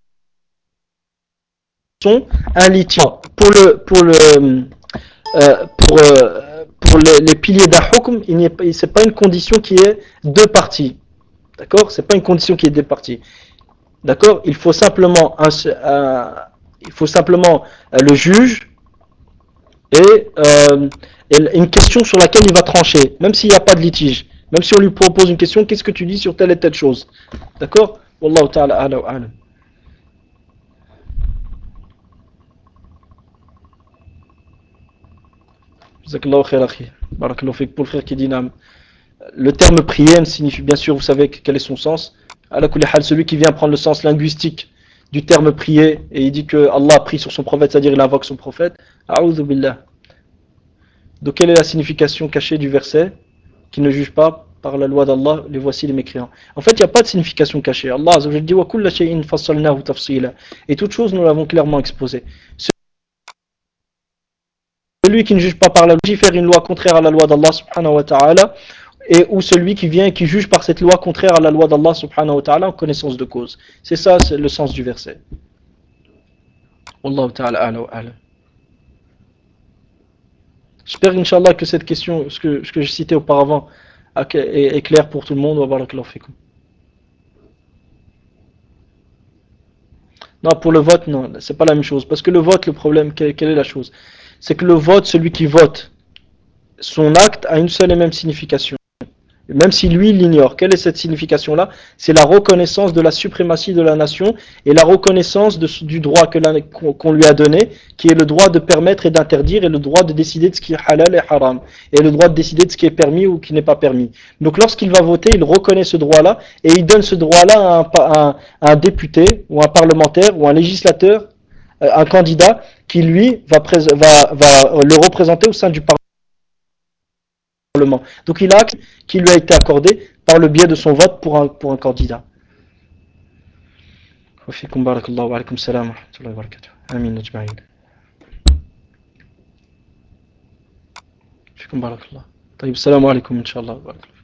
[SPEAKER 1] sont un litige. Pour les piliers d'un hukm, c'est pas une condition qui est deux parties. D'accord? C'est pas une condition qui est deux parties. D'accord? Il faut simplement le juge et une question sur laquelle il va trancher, même s'il n'y a pas de litige. Même si on lui propose une question, qu'est-ce que tu dis sur telle et telle chose? D'accord? Wallahu ta'ala a'lam. Jazakallahu khair, akhi. Barakallahu fik. Pour le frère qui dit Nam. Le terme prière signifie, bien sûr, vous savez quel est son sens. Ala kulli hal, celui qui vient prendre le sens linguistique du terme prier et il dit que Allah a pris sur son prophète, c'est-à-dire il invoque son prophète. A'udhu billah. Donc quelle est la signification cachée du verset qui ne juge pas par la loi d'Allah, les voici les mécréants. En fait, il n'y a pas de signification cachée. Allah Azza wa Jalla dit wa kulla shay'in fassalnahu tafsila. Et toute chose, nous l'avons clairement exposé. Celui qui ne juge pas par la loi, faire une loi contraire à la loi d'Allah subhanahu wa ta'ala, et ou celui qui vient et qui juge par cette loi contraire à la loi d'Allah subhanahu wa ta'ala en connaissance de cause. C'est ça, c'est le sens du verset. Wallahu ta'ala a'la wa a'la. J'espère, Inch'Allah, que cette question, ce que j'ai cité auparavant, est clair pour tout le monde. Wa barakallahu fikum. Non, pour le vote, non, c'est pas la même chose. Parce que le vote, le problème, quelle est la chose? C'est que le vote, celui qui vote, son acte a une seule et même signification. Même si lui l'ignore. Quelle est cette signification-là? C'est la reconnaissance de la suprématie de la nation et la reconnaissance du droit qu'on lui a donné, qui est le droit de permettre et d'interdire et le droit de décider de ce qui est halal et haram, et le droit de décider de ce qui est permis ou qui n'est pas permis. Donc lorsqu'il va voter, il reconnaît ce droit-là et il donne ce droit-là à un député ou un parlementaire ou un législateur, un candidat qui lui va le représenter au sein du Parlement. Donc il a acte qui lui a été accordé par le biais de son vote pour un candidat. وفيكم بارك الله وعليكم السلام ورحمة الله وبركاته آمين أجمعين فيكم بارك الله طيب السلام عليكم إن شاء الله بارك الله.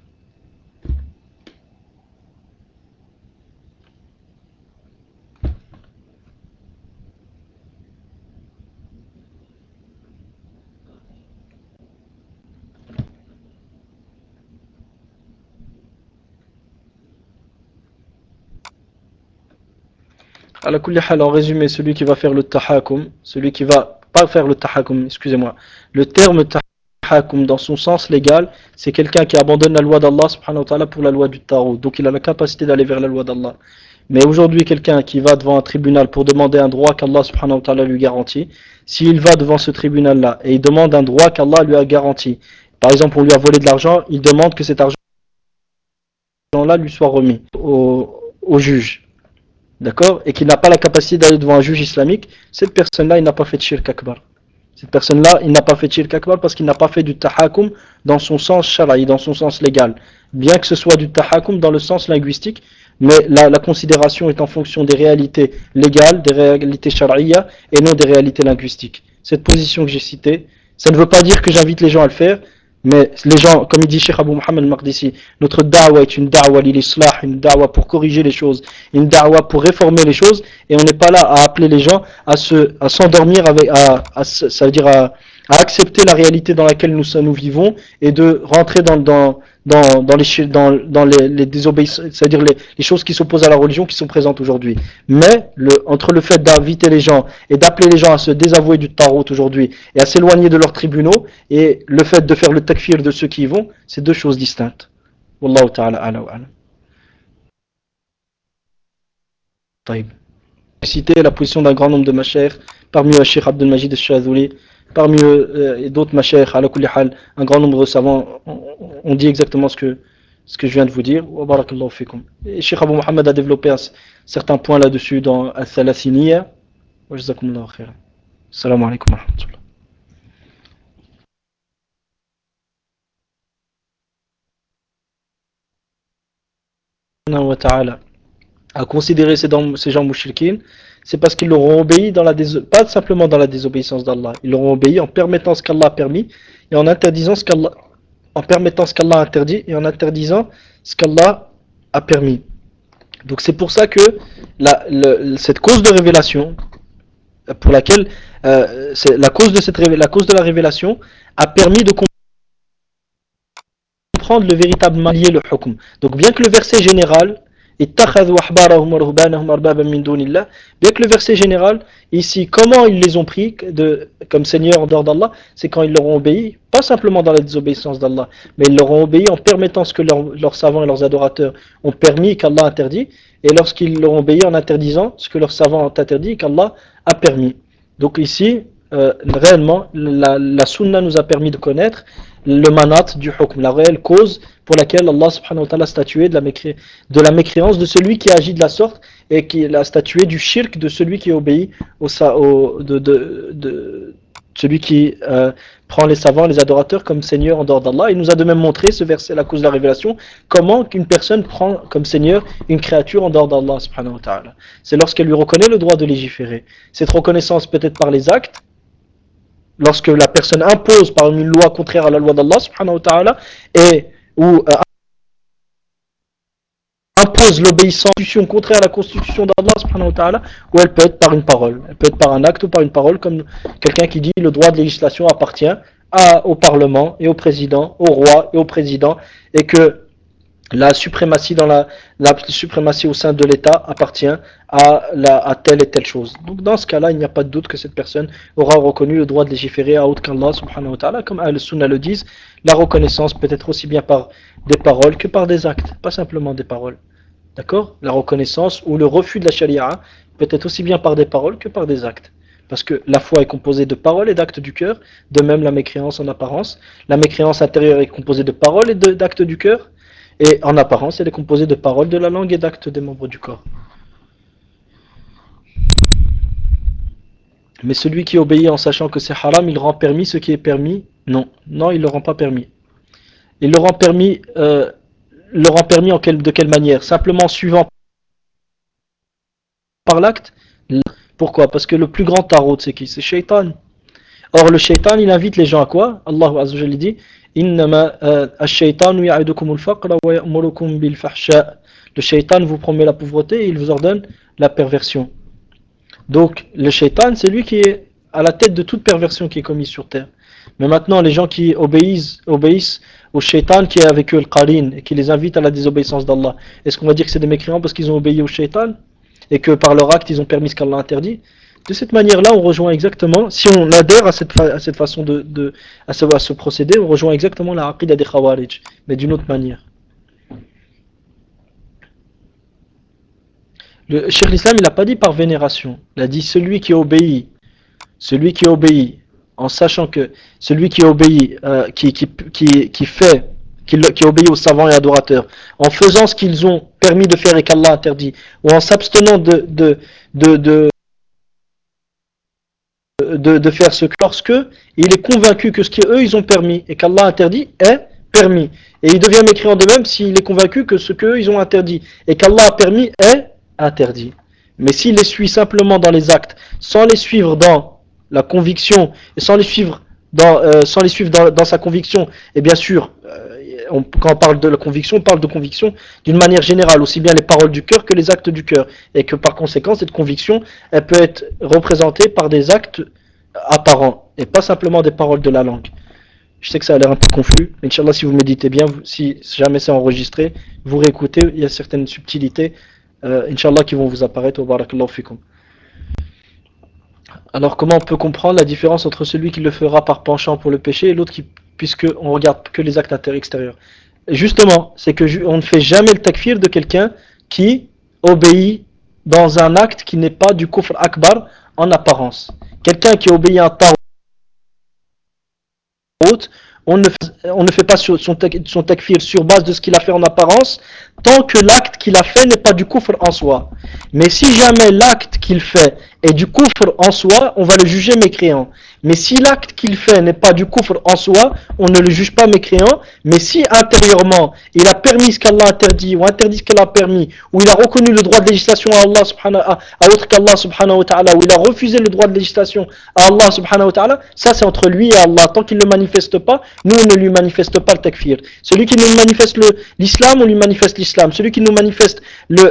[SPEAKER 1] على كل حال, en résumé, celui qui va faire le tahakum, celui qui va pas faire le tahakum, excusez-moi, le terme tahakum dans son sens légal, c'est quelqu'un qui abandonne la loi d'Allah subhanahu wa ta'ala pour la loi du Tarot. Donc il a la capacité d'aller vers la loi d'Allah. Mais aujourd'hui, quelqu'un qui va devant un tribunal pour demander un droit qu'Allah subhanahu wa ta'ala lui garantit, s'il va devant ce tribunal-là et il demande un droit qu'Allah lui a garanti, par exemple on lui a volé de l'argent, il demande que cet argent-là lui soit remis au juge. D'accord? Et qu'il n'a pas la capacité d'aller devant un juge islamique, cette personne-là, il n'a pas fait de shirk akbar. Cette personne-là, il n'a pas fait de shirk akbar parce qu'il n'a pas fait du tahakum dans son sens shara'i, dans son sens légal. Bien que ce soit du tahakum dans le sens linguistique, mais la considération est en fonction des réalités légales, des réalités shara'iya et non des réalités linguistiques. Cette position que j'ai citée, ça ne veut pas dire que j'invite les gens à le faire, mais les gens, comme il dit Cheikh Abou Mohamed al-Maqdisi, notre da'wa est une da'wa l'islah, une da'wa pour corriger les choses, une da'wa pour réformer les choses, et on n'est pas là à appeler les gens à s'endormir avec, ça veut dire à accepter la réalité dans laquelle nous vivons et de rentrer dans les désobéissances, c'est-à-dire les choses qui s'opposent à la religion qui sont présentes aujourd'hui. Mais entre le fait d'inviter les gens et d'appeler les gens à se désavouer du tarot aujourd'hui et à s'éloigner de leurs tribunaux et le fait de faire le takfir de ceux qui y vont, c'est deux choses distinctes. Wallahu ta'ala ala wa ala. Taïb. Citer la position d'un grand nombre de mashayikh, parmi eux Cheikh Abdel Majid al-Shadhouli, parmi eux et d'autres mashayikh, ala kulli hal, un grand nombre de savants ont dit exactement ce que je viens de vous dire. Wa barakallahu fikum. Et Cheikh Abou Mohamed a développé certains points là-dessus dans Al-Thalathiniya. Wa jazakumullahu khairan. Assalamu alaikum wa rahmatullah. Wa ta'ala à considérer ces gens mouchriquines, c'est parce qu'ils leur ont obéi pas simplement dans la désobéissance d'Allah, ils leur ont obéi en permettant ce qu'Allah a permis et en interdisant en permettant ce qu'Allah a interdit et en interdisant ce qu'Allah a permis. Donc c'est pour ça que cette cause de révélation, pour laquelle la cause de la révélation a permis de comprendre le véritable lié le hukm. Donc bien que le verset général bien que le verset général, ici, comment ils les ont pris comme Seigneur en dehors d'Allah, c'est quand ils leur ont obéi, pas simplement dans la désobéissance d'Allah, mais ils leur ont obéi en permettant ce que leurs savants et leurs adorateurs ont permis qu'Allah interdit, et lorsqu'ils leur ont obéi en interdisant ce que leurs savants ont interdit qu'Allah a permis. Donc ici, réellement, la sunna nous a permis de connaître le manat du hukm, la réelle cause pour laquelle Allah subhanahu wa ta'ala a statué de la mécréance de celui qui agit de la sorte et qui a statué du shirk de celui qui obéit de celui qui prend les savants, les adorateurs comme seigneur en dehors d'Allah. Il nous a de même montré, ce verset, la cause de la révélation, comment qu'une personne prend comme seigneur une créature en dehors d'Allah subhanahu wa ta'ala. C'est lorsqu'elle lui reconnaît le droit de légiférer. Cette reconnaissance peut être par les actes, lorsque la personne impose par une loi contraire à la loi d'Allah subhanahu wa ta'ala, et ou impose l'obéissance contraire à la constitution d'Allah subhanahu wa ta'ala, ou elle peut être par une parole, elle peut être par un acte ou par une parole, comme quelqu'un qui dit le droit de législation appartient au Parlement et au président, au roi et au président, et que la suprématie la suprématie au sein de l'État appartient à telle et telle chose. Donc dans ce cas-là, il n'y a pas de doute que cette personne aura reconnu le droit de légiférer à autre qu'Allah subhanahu wa ta'ala, comme Al-Sunnah le disent. La reconnaissance peut être aussi bien par des paroles que par des actes, pas simplement des paroles. D'accord? La reconnaissance ou le refus de la charia peut être aussi bien par des paroles que par des actes. Parce que la foi est composée de paroles et d'actes du cœur, de même la mécréance en apparence. La mécréance intérieure est composée de paroles et d'actes du cœur, et en apparence elle est composée de paroles de la langue et d'actes des membres du corps. Mais celui qui obéit en sachant que c'est haram, il rend permis ce qui est permis? Non, non, il ne le rend pas permis. Il le rend permis de quelle manière? Simplement suivant par l'acte? Pourquoi? Parce que le plus grand tarot, c'est qui? C'est Shaitan. Or, le Shaitan, il invite les gens à quoi? Allah Azza wa Jalla dit Innama ash-shaytanu ya'idukum al-faqra wa ya'murukum bil-fahsha. Le Shaitan vous promet la pauvreté et il vous ordonne la perversion. Donc, le Shaitan, c'est lui qui est à la tête de toute perversion qui est commise sur terre. Mais maintenant, les gens qui obéissent au Shaitan qui est avec eux, le Qarin, et qui les invite à la désobéissance d'Allah, est-ce qu'on va dire que c'est des mécréants parce qu'ils ont obéi au Shaitan et que par leur acte ils ont permis ce qu'Allah interdit? De cette manière-là, on rejoint exactement, si on adhère à cette façon à ce procédé, on rejoint exactement la aqidah des Khawarij, mais d'une autre manière. Le Cheikh l'Islam, il n'a pas dit par vénération, il a dit celui qui obéit, en sachant que celui qui obéit, qui obéit aux savants et adorateurs, en faisant ce qu'ils ont permis de faire et qu'Allah interdit, ou en s'abstenant de, de, de faire ce que lorsque il est convaincu que ce qu'eux ils ont permis et qu'Allah interdit est permis. Et il devient mécréant de même s'il est convaincu que ce qu'eux ils ont interdit et qu'Allah a permis est interdit. Mais s'il les suit simplement dans les actes, sans les suivre dans la conviction et sans les suivre dans sa conviction, et bien sûr, quand on parle de la conviction, on parle de conviction d'une manière générale, aussi bien les paroles du cœur que les actes du cœur. Et que par conséquent, cette conviction, elle peut être représentée par des actes apparents et pas simplement des paroles de la langue. Je sais que ça a l'air un peu confus. Inch'Allah, si vous méditez bien, si jamais c'est enregistré, vous réécoutez, il y a certaines subtilités, Inch'Allah, qui vont vous apparaître. Wa barakallahu fikum. Alors, comment on peut comprendre la différence entre celui qui le fera par penchant pour le péché et l'autre puisque on regarde que les actes extérieurs? Justement, c'est que on ne fait jamais le takfir de quelqu'un qui obéit dans un acte qui n'est pas du kufr akbar en apparence. Quelqu'un qui obéit à un tarot, on ne fait pas son takfir sur base de ce qu'il a fait en apparence, tant que l'acte qu'il a fait n'est pas du kufr en soi. Mais si jamais l'acte qu'il fait est du kufr en soi, on va le juger mécréant. Mais si l'acte qu'il fait n'est pas du kufr en soi, on ne le juge pas mécréant. Mais si intérieurement, il a permis ce qu'Allah interdit, ou interdit ce qu'Allah a permis, ou il a reconnu le droit de législation à Allah à autre qu'Allah subhanahu wa ta'ala, ou il a refusé le droit de législation à Allah subhanahu wa ta'ala, ça c'est entre lui et Allah. Tant qu'il ne le manifeste pas, nous on ne lui manifeste pas le takfir. Celui qui nous manifeste l'islam, on lui manifeste l'islam. Celui qui nous manifeste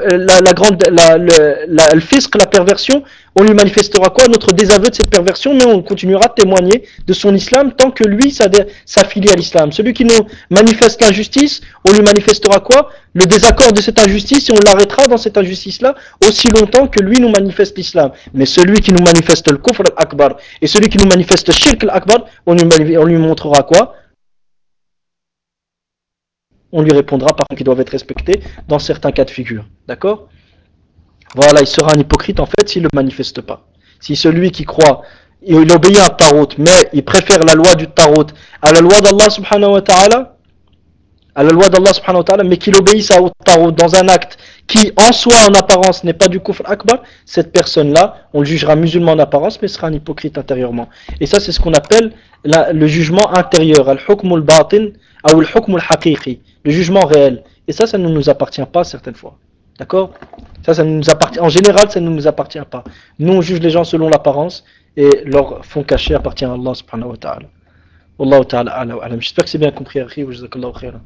[SPEAKER 1] le fisq, la perversion, on lui manifestera quoi? Notre désaveu de cette perversion, mais on continuera à témoigner de son islam tant que lui s'affilie à l'islam. Celui qui nous manifeste l'injustice, on lui manifestera quoi? Le désaccord de cette injustice, et on l'arrêtera dans cette injustice-là aussi longtemps que lui nous manifeste l'islam. Mais celui qui nous manifeste le kufr al-akbar et celui qui nous manifeste le shirk al-akbar, on lui montrera quoi? On lui répondra par contre qu'ils doivent être respectés dans certains cas de figure. D'accord? Voilà, il sera un hypocrite en fait s'il ne le manifeste pas. Si celui qui croit il obéit à un tarot, mais il préfère la loi du tarot à la loi d'Allah subhanahu wa ta'ala, mais qu'il obéisse au tarot dans un acte qui en soi en apparence n'est pas du kufr akbar, cette personne-là, on le jugera musulman en apparence, mais sera un hypocrite intérieurement. Et ça, c'est ce qu'on appelle le jugement intérieur, al-hukm al-batin, ou al-hukm al-haqiqi, le jugement réel. Et ça ne nous appartient pas certaines fois. D'accord? Ça ne nous appartient, en général, ça ne nous appartient pas. Nous, on juge les gens selon l'apparence, et leur fond caché appartient à Allah subhanahu wa ta'ala. Wallahu ta'ala a'la wa a'lam. J'espère que c'est bien compris, akhi, wa jazakallahu khairan.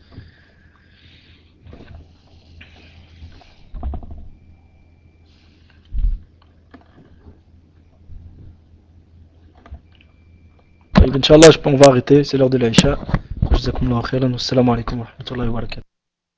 [SPEAKER 1] Inch'Allah, on va arrêter, c'est l'heure de l'Aïcha. Jazakumullahu khairan, assalamu alaikum wa rahmatullahi wa barakatuh.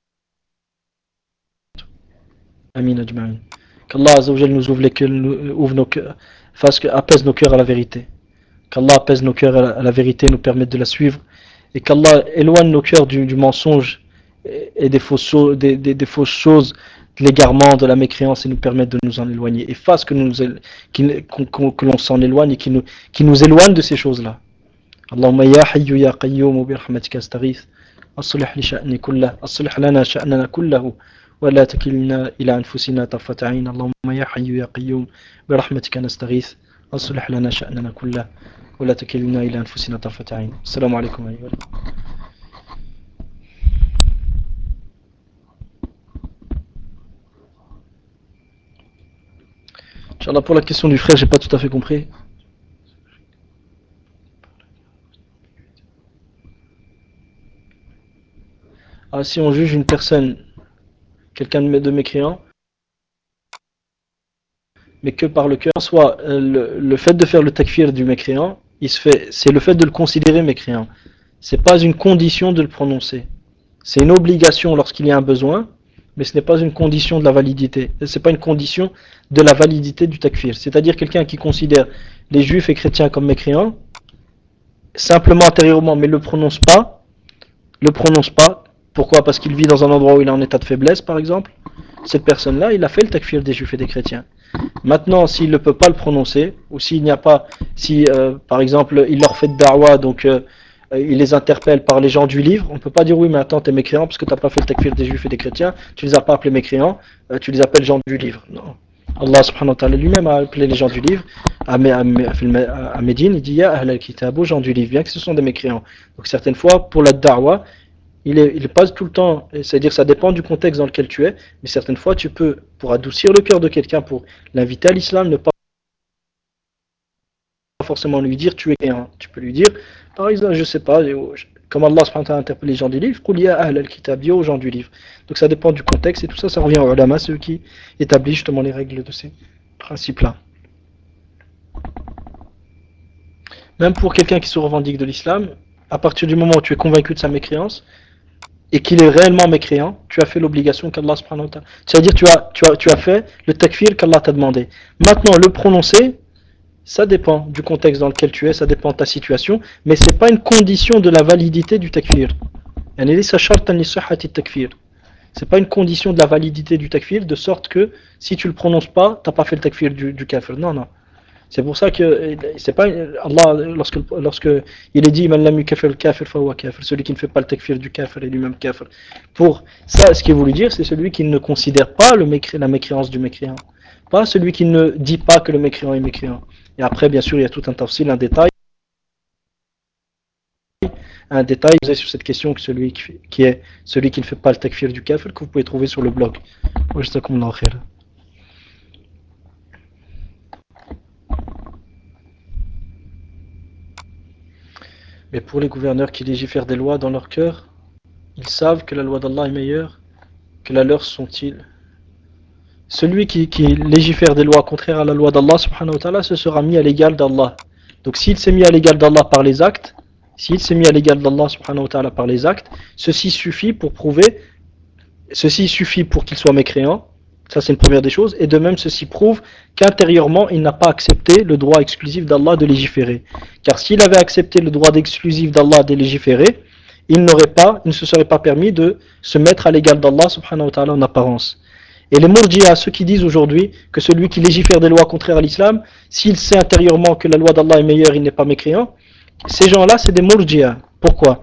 [SPEAKER 1] Amin ajma'in. Qu'Allah Azza wa Jal nous ouvre, ouvre nos cœurs, apaise nos cœurs à la vérité. Qu'Allah apaise nos cœurs à la vérité, nous permette de la suivre. Et qu'Allah éloigne nos cœurs du mensonge et des fausses choses, des fausses choses, de l'égarement, de la mécréance, et nous permette de nous en éloigner. Et fasse que l'on s'en éloigne et qui nous éloigne de ces choses-là. اللهم يا حي يا قيوم برحمتك استغيث أصلح لشأني كله أصلح لنا شأننا كله ولا تكلنا إلى أنفسنا طرفة عين اللهم يا حي يا قيوم برحمتك نستغيث أصلح لنا شأننا كله ولا تكلنا إلى أنفسنا طرفة عين. السلام عليكم أيها الأخوة. Inch'Allah, pour la question du frère, j'ai pas tout à fait compris. Ah, si on juge une personne, quelqu'un de mécréant, mais que par le cœur, soit le fait de faire le takfir du mécréant, c'est le fait de le considérer mécréant. C'est pas une condition de le prononcer. C'est une obligation lorsqu'il y a un besoin, mais ce n'est pas une condition de la validité. C'est pas une condition de la validité du takfir. C'est-à-dire quelqu'un qui considère les juifs et chrétiens comme mécréants, simplement intérieurement, mais le prononce pas. Pourquoi? Parce qu'il vit dans un endroit où il est en état de faiblesse, par exemple. Cette personne-là, il a fait le takfir des juifs et des chrétiens. Maintenant, s'il ne peut pas le prononcer, ou s'il n'y a pas, si par exemple il leur fait de da'wa, donc il les interpelle par les gens du livre, on ne peut pas dire oui, mais attends, t'es mécréant parce que tu n'as pas fait le takfir des juifs et des chrétiens, tu les as pas appelés mécréants, tu les appelles gens du livre. Non. Allah subhanahu wa ta'ala lui-même a appelé les gens du livre à Médine, il dit ya ahl al-kitab, aux gens du livre, bien que ce sont des mécréants. Donc certaines fois, pour la da'wa, il est pas tout le temps, c'est-à-dire ça dépend du contexte dans lequel tu es, mais certaines fois tu peux, pour adoucir le cœur de quelqu'un, pour l'inviter à l'islam, ne pas forcément lui dire tu es un. Tu peux lui dire, par exemple, je sais pas, comme Allah subhanahu wa ta'ala interpelle les gens du livre, qul ya ahl al-kitab, aux gens du livre. Donc ça dépend du contexte et tout ça, ça revient aux ulama, ceux qui établissent justement les règles de ces principes-là. Même pour quelqu'un qui se revendique de l'islam, à partir du moment où tu es convaincu de sa mécréance, et qu'il est réellement mécréant, tu as fait l'obligation qu'Allah subhanahu wa ta'ala. C'est-à-dire tu as fait le takfir qu'Allah t'a demandé. Maintenant, le prononcer, ça dépend du contexte dans lequel tu es, ça dépend de ta situation, mais ce n'est pas une condition de la validité du takfir. C'est pas une condition de la validité du takfir, de sorte que si tu le prononces pas, tu n'as pas fait le takfir du kafir. Non, non. C'est pour ça que c'est pas Allah lorsque il est dit man lam yukafir al-kafir fa huwa kafir, celui qui ne fait pas le takfir du kafir est lui-même kafir. Pour ça, ce qu'il voulait dire, c'est celui qui ne considère pas la mécréance du mécréant, pas celui qui ne dit pas que le mécréant est mécréant. Et après, bien sûr, il y a tout un tafsil, un détail sur cette question que qui est celui qui ne fait pas le takfir du kafir, que vous pouvez trouver sur le blog. Mais pour les gouverneurs qui légifèrent des lois dans leur cœur, ils savent que la loi d'Allah est meilleure que la leur, sont-ils. Celui qui légifère des lois contraires à la loi d'Allah subhanahu wa ta'ala se sera mis à l'égal d'Allah. Donc s'il s'est mis à l'égal d'Allah par les actes, s'il s'est mis à l'égal d'Allah subhanahu wa ta'ala par les actes, ceci suffit pour qu'il soit mécréant. Ça c'est une première des choses. Et de même ceci prouve qu'intérieurement il n'a pas accepté le droit exclusif d'Allah de légiférer. Car s'il avait accepté le droit exclusif d'Allah de légiférer, il ne se serait pas permis de se mettre à l'égal d'Allah subhanahu wa ta'ala en apparence. Et les Murji'a, ceux qui disent aujourd'hui que celui qui légifère des lois contraires à l'islam, s'il sait intérieurement que la loi d'Allah est meilleure, il n'est pas mécréant, ces gens-là, c'est des Murji'a. Pourquoi?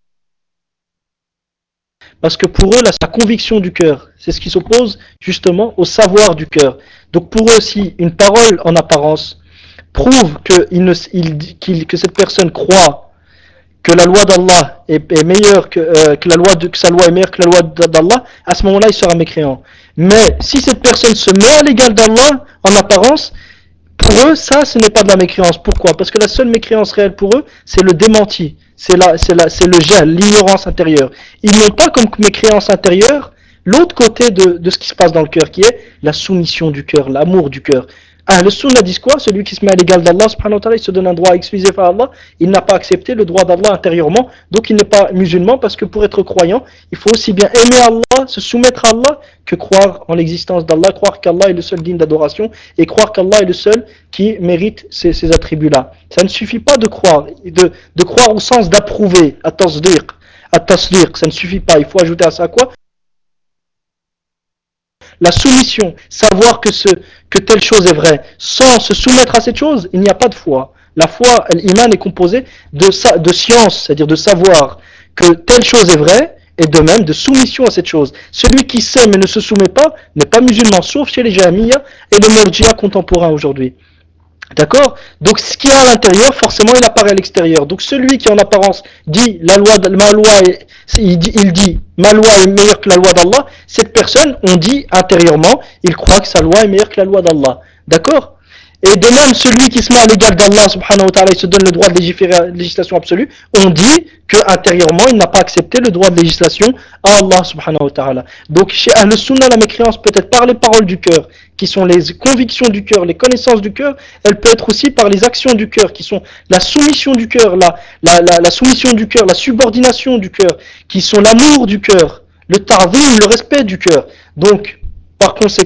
[SPEAKER 1] Parce que pour eux, là, c'est la conviction du cœur. C'est ce qui s'oppose justement au savoir du cœur. Donc pour eux, si une parole en apparence prouve que cette personne croit que la loi d'Allah est meilleure que sa loi est meilleure que la loi d'Allah, à ce moment-là, il sera mécréant. Mais si cette personne se met à l'égal d'Allah en apparence, pour eux, ça, ce n'est pas de la mécréance. Pourquoi? Parce que la seule mécréance réelle pour eux, c'est le démenti. C'est le gel, l'ignorance intérieure. Ils n'ont pas comme mécréance intérieure l'autre côté de ce qui se passe dans le cœur, qui est la soumission du cœur, l'amour du cœur. Ah, le sunna dit quoi? Celui qui se met à l'égal d'Allah, subhanahu wa ta'ala, il se donne un droit exclusif à Allah. Il n'a pas accepté le droit d'Allah intérieurement, donc il n'est pas musulman, parce que pour être croyant, il faut aussi bien aimer Allah, se soumettre à Allah, que croire en l'existence d'Allah, croire qu'Allah est le seul digne d'adoration, et croire qu'Allah est le seul qui mérite ces attributs-là. Ça ne suffit pas de croire, de croire au sens d'approuver, à tasdiq, ça ne suffit pas. Il faut ajouter à ça quoi? La soumission, savoir que telle chose est vraie. Sans se soumettre à cette chose, il n'y a pas de foi. La foi, l'iman est composé de science, c'est-à-dire de savoir que telle chose est vraie, et de même de soumission à cette chose. Celui qui sait mais ne se soumet pas n'est pas musulman, sauf chez les Jahmiya et les Murji'a contemporains aujourd'hui. D'accord? Donc ce qui est à l'intérieur, forcément, il apparaît à l'extérieur. Donc celui qui en apparence dit il dit ma loi est meilleure que la loi d'Allah, cette personne, on dit intérieurement, il croit que sa loi est meilleure que la loi d'Allah. D'accord? Et de même, celui qui se met à l'égal d'Allah, subhanahu wa ta'ala, il se donne le droit de légiférer législation absolue, on dit que intérieurement, il n'a pas accepté le droit de législation à Allah, subhanahu wa ta'ala. Donc, chez Ahl Sunnah, la mécréance peut être par les paroles du cœur, qui sont les convictions du cœur, les connaissances du cœur, elle peut être aussi par les actions du cœur, qui sont la soumission du cœur, la soumission du cœur, la subordination du cœur, qui sont l'amour du cœur, le ta'zim, le respect du cœur. Donc, par conséquent,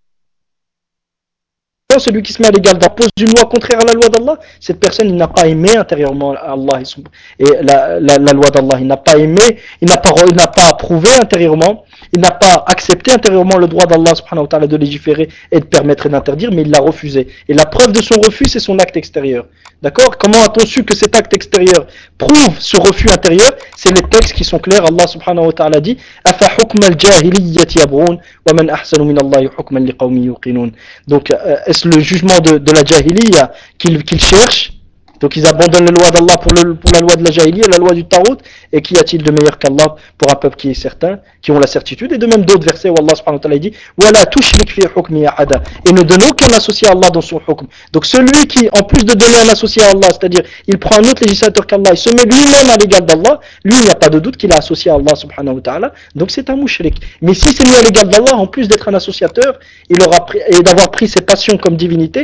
[SPEAKER 1] celui qui se met à l'égal d'impose d'une loi contraire à la loi d'Allah, cette personne il n'a pas aimé intérieurement Allah et la loi d'Allah. Il n'a pas aimé, il n'a pas approuvé intérieurement, il n'a pas accepté intérieurement le droit d'Allah subhanahu wa ta'ala de légiférer et de permettre et d'interdire, mais il l'a refusé. Et la preuve de son refus, c'est son acte extérieur. D'accord? Comment a-t-on su que cet acte extérieur prouve ce refus intérieur? C'est les textes qui sont clairs. Allah subhanahu wa ta'ala dit Afa hukm al-jahiliyyati yabghun wa man ahsanu min Allahi hukman liqawmin yuqinun. Donc, est-ce le jugement de la jahiliya qu'ils cherchent? Donc ils abandonnent la loi d'Allah pour la loi de la jahiliya, la loi du Tarot. Et qu'y a-t-il de meilleur qu'Allah pour un peuple qui est certain, qui ont la certitude? Et de même d'autres versets où Allah subhanahu wa ta'ala dit Wala tushrik fi hukmi ahada. Et ne donne aucun associé à Allah dans son hukm. Donc celui qui, en plus de donner un associé à Allah, c'est-à-dire il prend un autre législateur qu'Allah, il se met lui-même à l'égal d'Allah, lui il n'y a pas de doute qu'il a associé à Allah subhanahu wa ta'ala. Donc c'est un mushrik. Mais si c'est mis à l'égal d'Allah, en plus d'être un associateur, et d'avoir pris ses passions comme divinité,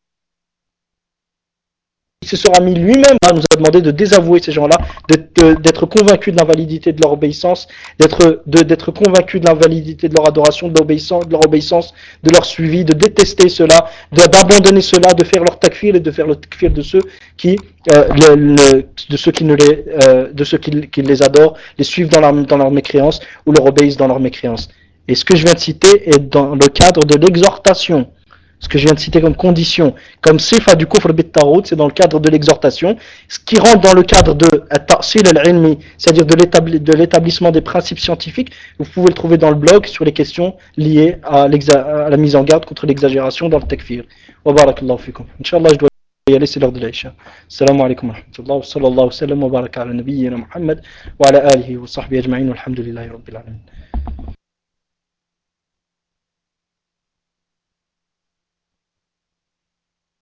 [SPEAKER 1] il se sera mis lui-même, à nous a demandé de désavouer ces gens-là, d'être convaincu de l'invalidité de leur obéissance, d'être convaincu de l'invalidité de leur adoration, de leur obéissance, de leur suivi, de détester cela, d'abandonner cela, de faire leur takfir et de faire le takfir de ceux qui, de ceux qui ne les, de ceux qui les adorent, les suivent dans leur mécréance ou leur obéissent dans leur mécréance. Et ce que je viens de citer est dans le cadre de l'exhortation. Ce que je viens de citer comme condition, comme sifa du kufr bit tarout, c'est dans le cadre de l'exhortation. Ce qui rentre dans le cadre de ta'sil al-ilmi, c'est-à-dire de l'établissement des principes scientifiques, vous pouvez le trouver dans le blog sur les questions liées à la mise en garde contre l'exagération dans le takfir. Wa barakallahu fikum. Inch'Allah, je dois y aller, c'est l'heure de l'Aïcha. Assalamu alaikum wa rahmatullah wa sallallahu wa sallam wa baraka ala nabiyyina Muhammad wa ala alihi wa sahbihi ajma'in walhamdulillahi rabbil alamin.